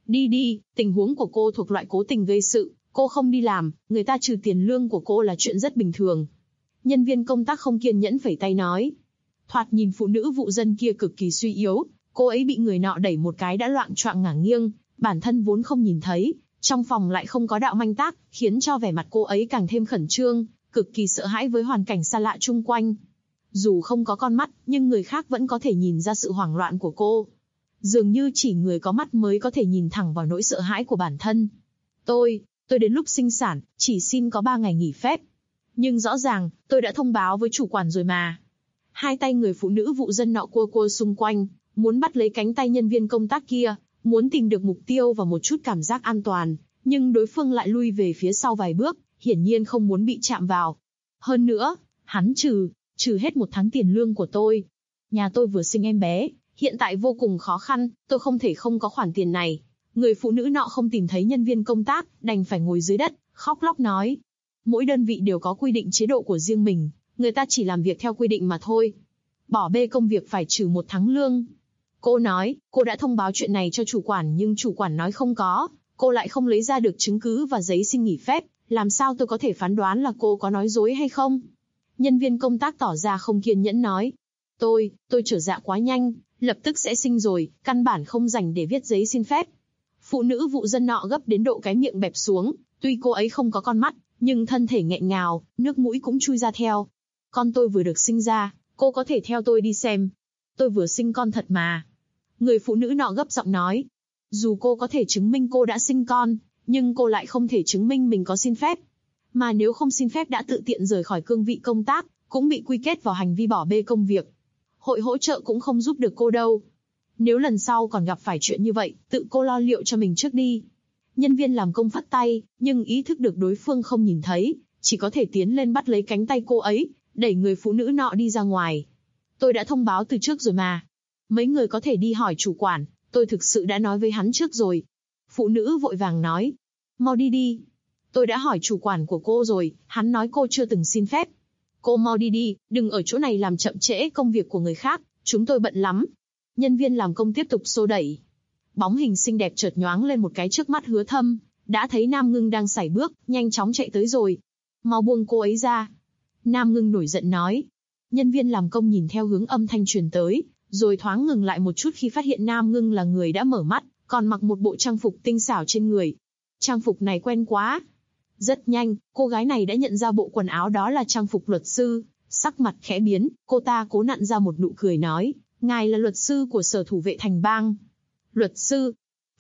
Đi, tình huống của cô thuộc loại cố tình gây sự, cô không đi làm, người ta trừ tiền lương của cô là chuyện rất bình thường. Nhân viên công tác không kiên nhẫn phẩy tay nói. Thoạt nhìn phụ nữ vụ dân kia cực kỳ suy yếu, cô ấy bị người nọ đẩy một cái đã loạng choạng ngả nghiêng, bản thân vốn không nhìn thấy, trong phòng lại không có đạo manh tác, khiến cho vẻ mặt cô ấy càng thêm khẩn trương, cực kỳ sợ hãi với hoàn cảnh xa lạ chung quanh. Dù không có con mắt, nhưng người khác vẫn có thể nhìn ra sự hoảng loạn của cô. Dường như chỉ người có mắt mới có thể nhìn thẳng vào nỗi sợ hãi của bản thân. Tôi đến lúc sinh sản, chỉ xin có 3 ngày nghỉ phép. Nhưng rõ ràng, tôi đã thông báo với chủ quản rồi mà. Hai tay người phụ nữ vụ dân nọ cua xung quanh, muốn bắt lấy cánh tay nhân viên công tác kia, muốn tìm được mục tiêu và một chút cảm giác an toàn, nhưng đối phương lại lui về phía sau vài bước, hiển nhiên không muốn bị chạm vào. Hơn nữa, hắn trừ hết 1 tháng tiền lương của tôi. Nhà tôi vừa sinh em bé, hiện tại vô cùng khó khăn, tôi không thể không có khoản tiền này. Người phụ nữ nọ không tìm thấy nhân viên công tác, đành phải ngồi dưới đất, khóc lóc nói. Mỗi đơn vị đều có quy định chế độ của riêng mình, người ta chỉ làm việc theo quy định mà thôi. Bỏ bê công việc phải trừ 1 tháng lương. Cô nói, cô đã thông báo chuyện này cho chủ quản nhưng chủ quản nói không có, cô lại không lấy ra được chứng cứ và giấy xin nghỉ phép, làm sao tôi có thể phán đoán là cô có nói dối hay không? Nhân viên công tác tỏ ra không kiên nhẫn nói. Tôi trở dạ quá nhanh, lập tức sẽ sinh rồi, căn bản không rảnh để viết giấy xin phép. Phụ nữ vụ dân nọ gấp đến độ cái miệng bẹp xuống, tuy cô ấy không có con mắt, nhưng thân thể nghẹn ngào, nước mũi cũng chui ra theo. Con tôi vừa được sinh ra, cô có thể theo tôi đi xem. Tôi vừa sinh con thật mà. Người phụ nữ nọ gấp giọng nói. Dù cô có thể chứng minh cô đã sinh con, nhưng cô lại không thể chứng minh mình có xin phép. Mà nếu không xin phép đã tự tiện rời khỏi cương vị công tác, cũng bị quy kết vào hành vi bỏ bê công việc. Hội hỗ trợ cũng không giúp được cô đâu. Nếu lần sau còn gặp phải chuyện như vậy, tự cô lo liệu cho mình trước đi. Nhân viên làm công phất tay, nhưng ý thức được đối phương không nhìn thấy, chỉ có thể tiến lên bắt lấy cánh tay cô ấy, đẩy người phụ nữ nọ đi ra ngoài. Tôi đã thông báo từ trước rồi mà. Mấy người có thể đi hỏi chủ quản, tôi thực sự đã nói với hắn trước rồi. Phụ nữ vội vàng nói. Mau đi. Tôi đã hỏi chủ quản của cô rồi, hắn nói cô chưa từng xin phép. Cô mau đi, đừng ở chỗ này làm chậm trễ công việc của người khác, chúng tôi bận lắm. Nhân viên làm công tiếp tục xô đẩy. Bóng hình xinh đẹp chợt nhoáng lên một cái trước mắt Hứa Thâm, đã thấy Nam Ngưng đang sải bước, nhanh chóng chạy tới rồi. Mau buông cô ấy ra. Nam Ngưng nổi giận nói. Nhân viên làm công nhìn theo hướng âm thanh truyền tới, rồi thoáng ngừng lại một chút khi phát hiện Nam Ngưng là người đã mở mắt, còn mặc một bộ trang phục tinh xảo trên người. Trang phục này quen quá. Rất nhanh, cô gái này đã nhận ra bộ quần áo đó là trang phục luật sư, sắc mặt khẽ biến, cô ta cố nặn ra một nụ cười nói, ngài là luật sư của sở thủ vệ thành bang. Luật sư?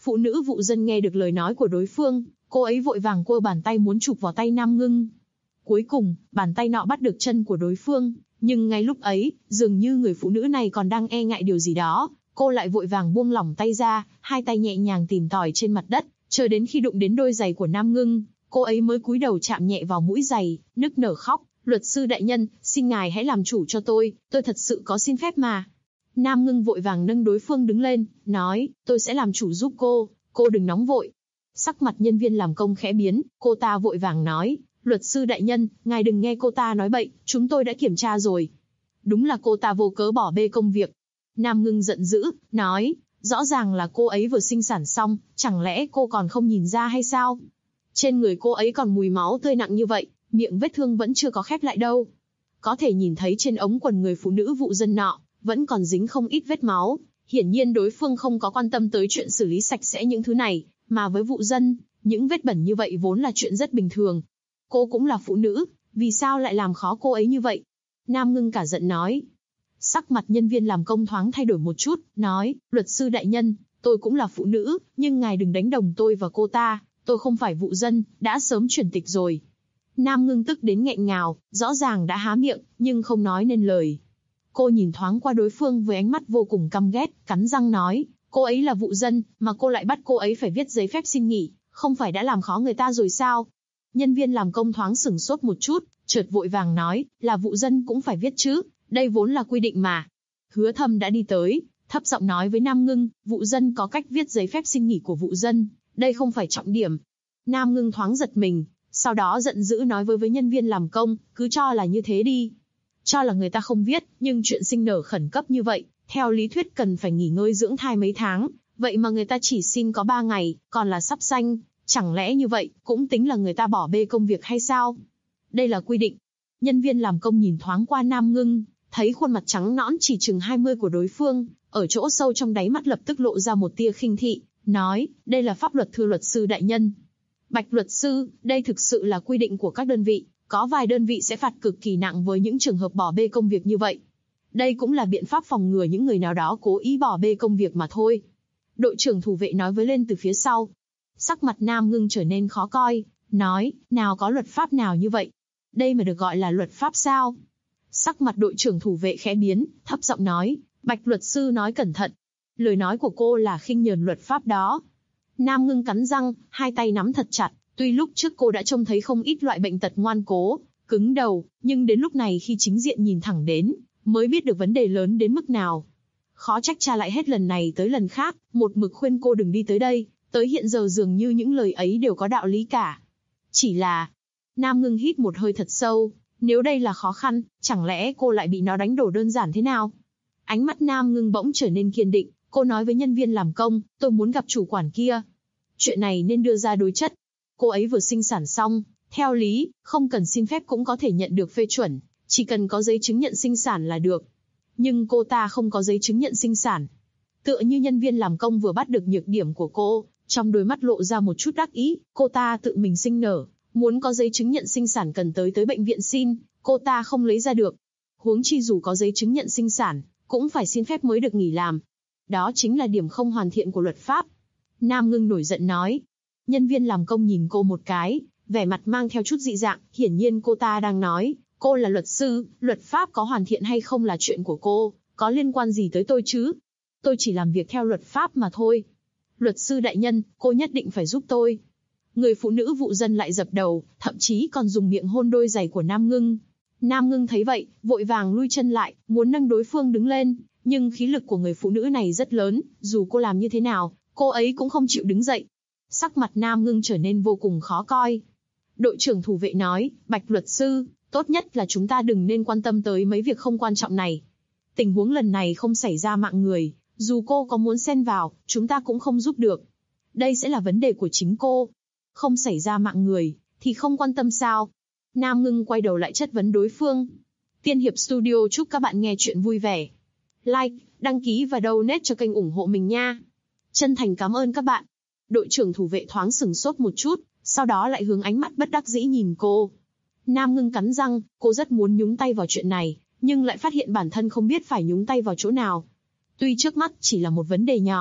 Phụ nữ vụ dân nghe được lời nói của đối phương, cô ấy vội vàng quơ bàn tay muốn chụp vào tay Nam Ngưng. Cuối cùng, bàn tay nọ bắt được chân của đối phương, nhưng ngay lúc ấy, dường như người phụ nữ này còn đang e ngại điều gì đó, cô lại vội vàng buông lỏng tay ra, hai tay nhẹ nhàng tìm tòi trên mặt đất, chờ đến khi đụng đến đôi giày của Nam Ngưng, cô ấy mới cúi đầu chạm nhẹ vào mũi giày, nức nở khóc. Luật sư đại nhân, xin ngài hãy làm chủ cho tôi thật sự có xin phép mà. Nam Ngưng vội vàng nâng đối phương đứng lên, nói, tôi sẽ làm chủ giúp cô đừng nóng vội. Sắc mặt nhân viên làm công khẽ biến, cô ta vội vàng nói, luật sư đại nhân, ngài đừng nghe cô ta nói bậy, chúng tôi đã kiểm tra rồi. Đúng là cô ta vô cớ bỏ bê công việc. Nam Ngưng giận dữ, nói, rõ ràng là cô ấy vừa sinh sản xong, chẳng lẽ cô còn không nhìn ra hay sao? Trên người cô ấy còn mùi máu tươi nặng như vậy, miệng vết thương vẫn chưa có khép lại đâu. Có thể nhìn thấy trên ống quần người phụ nữ vụ dân nọ, vẫn còn dính không ít vết máu. Hiển nhiên đối phương không có quan tâm tới chuyện xử lý sạch sẽ những thứ này, mà với vụ dân, những vết bẩn như vậy vốn là chuyện rất bình thường. Cô cũng là phụ nữ, vì sao lại làm khó cô ấy như vậy? Nam Ngưng cả giận nói. Sắc mặt nhân viên làm công thoáng thay đổi một chút, nói, luật sư đại nhân, tôi cũng là phụ nữ, nhưng ngài đừng đánh đồng tôi và cô ta, tôi không phải vụ dân, đã sớm chuyển tịch rồi. Nam Ngưng tức đến nghẹn ngào, rõ ràng đã há miệng, nhưng không nói nên lời. Cô nhìn thoáng qua đối phương với ánh mắt vô cùng căm ghét, cắn răng nói, cô ấy là vụ dân, mà cô lại bắt cô ấy phải viết giấy phép xin nghỉ, không phải đã làm khó người ta rồi sao? Nhân viên làm công thoáng sửng sốt một chút, chợt vội vàng nói, là vụ dân cũng phải viết chứ, đây vốn là quy định mà. Hứa Thâm đã đi tới, thấp giọng nói với Nam Ngưng, vụ dân có cách viết giấy phép xin nghỉ của vụ dân, đây không phải trọng điểm. Nam Ngưng thoáng giật mình, sau đó giận dữ nói với nhân viên làm công, cứ cho là như thế đi. Cho là người ta không viết, nhưng chuyện sinh nở khẩn cấp như vậy, theo lý thuyết cần phải nghỉ ngơi dưỡng thai mấy tháng, vậy mà người ta chỉ xin có 3 ngày, còn là sắp sanh, chẳng lẽ như vậy cũng tính là người ta bỏ bê công việc hay sao? Đây là quy định. Nhân viên làm công nhìn thoáng qua Nam Ngưng, thấy khuôn mặt trắng nõn chỉ chừng 20 của đối phương, ở chỗ sâu trong đáy mắt lập tức lộ ra một tia khinh thị, nói, đây là pháp luật thưa luật sư đại nhân. Bạch luật sư, đây thực sự là quy định của các đơn vị, có vài đơn vị sẽ phạt cực kỳ nặng với những trường hợp bỏ bê công việc như vậy. Đây cũng là biện pháp phòng ngừa những người nào đó cố ý bỏ bê công việc mà thôi. Đội trưởng thủ vệ nói với lên từ phía sau. Sắc mặt Nam Ngưng trở nên khó coi, nói, nào có luật pháp nào như vậy? Đây mà được gọi là luật pháp sao? Sắc mặt đội trưởng thủ vệ khẽ biến, thấp giọng nói, Bạch luật sư nói cẩn thận. Lời nói của cô là khinh nhờn luật pháp đó. Nam Ngưng cắn răng, hai tay nắm thật chặt, tuy lúc trước cô đã trông thấy không ít loại bệnh tật ngoan cố, cứng đầu, nhưng đến lúc này khi chính diện nhìn thẳng đến, mới biết được vấn đề lớn đến mức nào. Khó trách cha lại hết lần này tới lần khác, một mực khuyên cô đừng đi tới đây, tới hiện giờ dường như những lời ấy đều có đạo lý cả. Chỉ là, Nam Ngưng hít một hơi thật sâu, nếu đây là khó khăn, chẳng lẽ cô lại bị nó đánh đổ đơn giản thế nào? Ánh mắt Nam Ngưng bỗng trở nên kiên định, cô nói với nhân viên làm công, tôi muốn gặp chủ quản kia. Chuyện này nên đưa ra đối chất. Cô ấy vừa sinh sản xong, theo lý, không cần xin phép cũng có thể nhận được phê chuẩn, chỉ cần có giấy chứng nhận sinh sản là được. Nhưng cô ta không có giấy chứng nhận sinh sản. Tựa như nhân viên làm công vừa bắt được nhược điểm của cô, trong đôi mắt lộ ra một chút đắc ý, cô ta tự mình sinh nở, muốn có giấy chứng nhận sinh sản cần tới bệnh viện xin, cô ta không lấy ra được. Huống chi dù có giấy chứng nhận sinh sản, cũng phải xin phép mới được nghỉ làm. Đó chính là điểm không hoàn thiện của luật pháp. Nam Ngưng nổi giận nói. Nhân viên làm công nhìn cô một cái, vẻ mặt mang theo chút dị dạng, hiển nhiên cô ta đang nói, cô là luật sư, luật pháp có hoàn thiện hay không là chuyện của cô, có liên quan gì tới tôi chứ? Tôi chỉ làm việc theo luật pháp mà thôi. Luật sư đại nhân, cô nhất định phải giúp tôi. Người phụ nữ vụ dân lại dập đầu, thậm chí còn dùng miệng hôn đôi giày của Nam Ngưng. Nam Ngưng thấy vậy, vội vàng lui chân lại, muốn nâng đối phương đứng lên, nhưng khí lực của người phụ nữ này rất lớn, dù cô làm như thế nào, cô ấy cũng không chịu đứng dậy. Sắc mặt Nam Ngưng trở nên vô cùng khó coi. Đội trưởng thủ vệ nói, Bạch luật sư, tốt nhất là chúng ta đừng nên quan tâm tới mấy việc không quan trọng này. Tình huống lần này không xảy ra mạng người, dù cô có muốn xen vào, chúng ta cũng không giúp được. Đây sẽ là vấn đề của chính cô. Không xảy ra mạng người, thì không quan tâm sao? Nam Ngưng quay đầu lại chất vấn đối phương. Tiên Hiệp Studio chúc các bạn nghe chuyện vui vẻ. Like, đăng ký và donate cho kênh ủng hộ mình nha. Chân thành cảm ơn các bạn. Đội trưởng thủ vệ thoáng sửng sốt một chút, sau đó lại hướng ánh mắt bất đắc dĩ nhìn cô. Nam Ngưng cắn răng, cô rất muốn nhúng tay vào chuyện này, nhưng lại phát hiện bản thân không biết phải nhúng tay vào chỗ nào. Tuy trước mắt chỉ là một vấn đề nhỏ,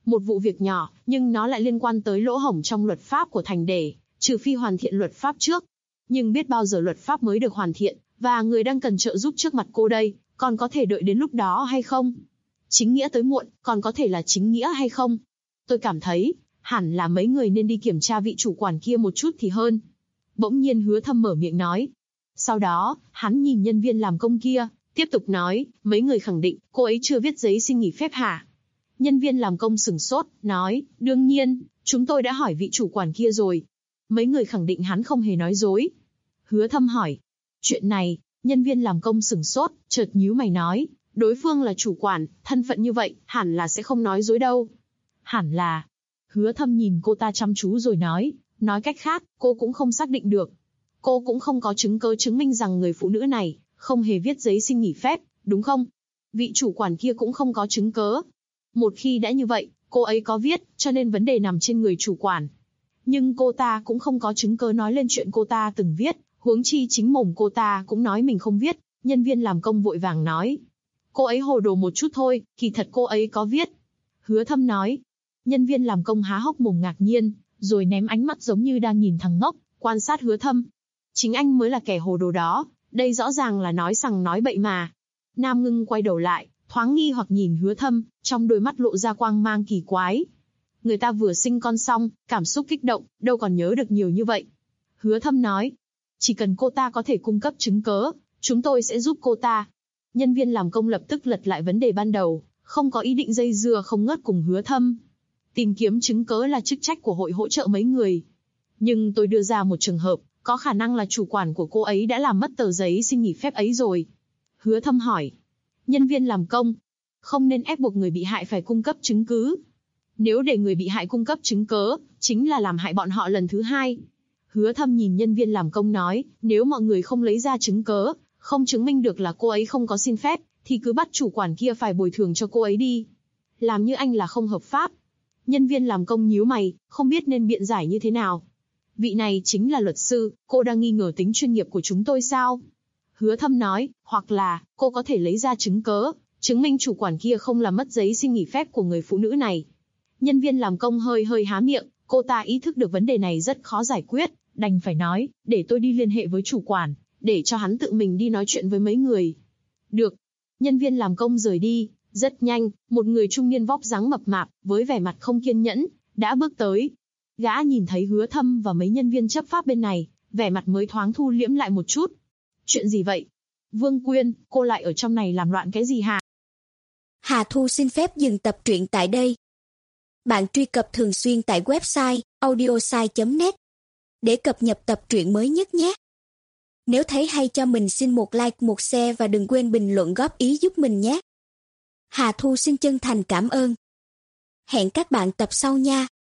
Một vụ việc nhỏ, nhưng nó lại liên quan tới lỗ hổng trong luật pháp của thành đề, trừ phi hoàn thiện luật pháp trước. Nhưng biết bao giờ luật pháp mới được hoàn thiện, và người đang cần trợ giúp trước mặt cô đây, còn có thể đợi đến lúc đó hay không? Chính nghĩa tới muộn, còn có thể là chính nghĩa hay không? Tôi cảm thấy, hẳn là mấy người nên đi kiểm tra vị chủ quản kia một chút thì hơn. Bỗng nhiên Hứa Thâm mở miệng nói. Sau đó, hắn nhìn nhân viên làm công kia, tiếp tục nói, mấy người khẳng định, cô ấy chưa viết giấy xin nghỉ phép hả? Nhân viên làm công sửng sốt, nói, đương nhiên, chúng tôi đã hỏi vị chủ quản kia rồi. Mấy người khẳng định hắn không hề nói dối. Hứa Thâm hỏi, chuyện này, nhân viên làm công sửng sốt, chợt nhíu mày nói, đối phương là chủ quản, thân phận như vậy, hẳn là sẽ không nói dối đâu. Hẳn là. Hứa Thâm nhìn cô ta chăm chú rồi nói cách khác, cô cũng không xác định được. Cô cũng không có chứng cứ chứng minh rằng người phụ nữ này không hề viết giấy xin nghỉ phép, đúng không? Vị chủ quản kia cũng không có chứng cứ. Một khi đã như vậy, cô ấy có viết, cho nên vấn đề nằm trên người chủ quản. Nhưng cô ta cũng không có chứng cứ nói lên chuyện cô ta từng viết, huống chi chính mồm cô ta cũng nói mình không viết. Nhân viên làm công vội vàng nói, cô ấy hồ đồ một chút thôi, kỳ thật cô ấy có viết. Hứa Thâm nói. Nhân viên làm công há hốc mồm ngạc nhiên, rồi ném ánh mắt giống như đang nhìn thằng ngốc, quan sát Hứa Thâm. Chính anh mới là kẻ hồ đồ đó, đây rõ ràng là nói sằng nói bậy mà. Nam Ngưng quay đầu lại, thoáng nghi hoặc nhìn Hứa Thâm, trong đôi mắt lộ ra quang mang kỳ quái. Người ta vừa sinh con xong, cảm xúc kích động, đâu còn nhớ được nhiều như vậy. Hứa Thâm nói, chỉ cần cô ta có thể cung cấp chứng cứ, chúng tôi sẽ giúp cô ta. Nhân viên làm công lập tức lật lại vấn đề ban đầu, không có ý định dây dưa không ngớt cùng Hứa Thâm. Tìm kiếm chứng cứ là chức trách của hội hỗ trợ mấy người. Nhưng tôi đưa ra một trường hợp, có khả năng là chủ quản của cô ấy đã làm mất tờ giấy xin nghỉ phép ấy rồi. Hứa Thâm hỏi. Nhân viên làm công, không nên ép buộc người bị hại phải cung cấp chứng cứ. Nếu để người bị hại cung cấp chứng cứ, chính là làm hại bọn họ lần thứ hai. Hứa Thâm nhìn nhân viên làm công nói, nếu mọi người không lấy ra chứng cứ, không chứng minh được là cô ấy không có xin phép, thì cứ bắt chủ quản kia phải bồi thường cho cô ấy đi. Làm như anh là không hợp pháp. Nhân viên làm công nhíu mày, không biết nên biện giải như thế nào. Vị này chính là luật sư, cô đang nghi ngờ tính chuyên nghiệp của chúng tôi sao? Hứa Thâm nói, hoặc là, cô có thể lấy ra chứng cứ, chứng minh chủ quản kia không làm mất giấy xin nghỉ phép của người phụ nữ này. Nhân viên làm công hơi há miệng, cô ta ý thức được vấn đề này rất khó giải quyết, đành phải nói, để tôi đi liên hệ với chủ quản, để cho hắn tự mình đi nói chuyện với mấy người. Được. Nhân viên làm công rời đi, rất nhanh, một người trung niên vóc dáng mập mạp, với vẻ mặt không kiên nhẫn, đã bước tới. Gã nhìn thấy Hứa Thâm và mấy nhân viên chấp pháp bên này, vẻ mặt mới thoáng thu liễm lại một chút. Chuyện gì vậy? Vương Quyên, cô lại ở trong này làm loạn cái gì hả? Hà Thu xin phép dừng tập truyện tại đây. Bạn truy cập thường xuyên tại website audiosai.net để cập nhật tập truyện mới nhất nhé. Nếu thấy hay cho mình xin một like, một share và đừng quên bình luận góp ý giúp mình nhé. Hà Thu xin chân thành cảm ơn. Hẹn các bạn tập sau nha.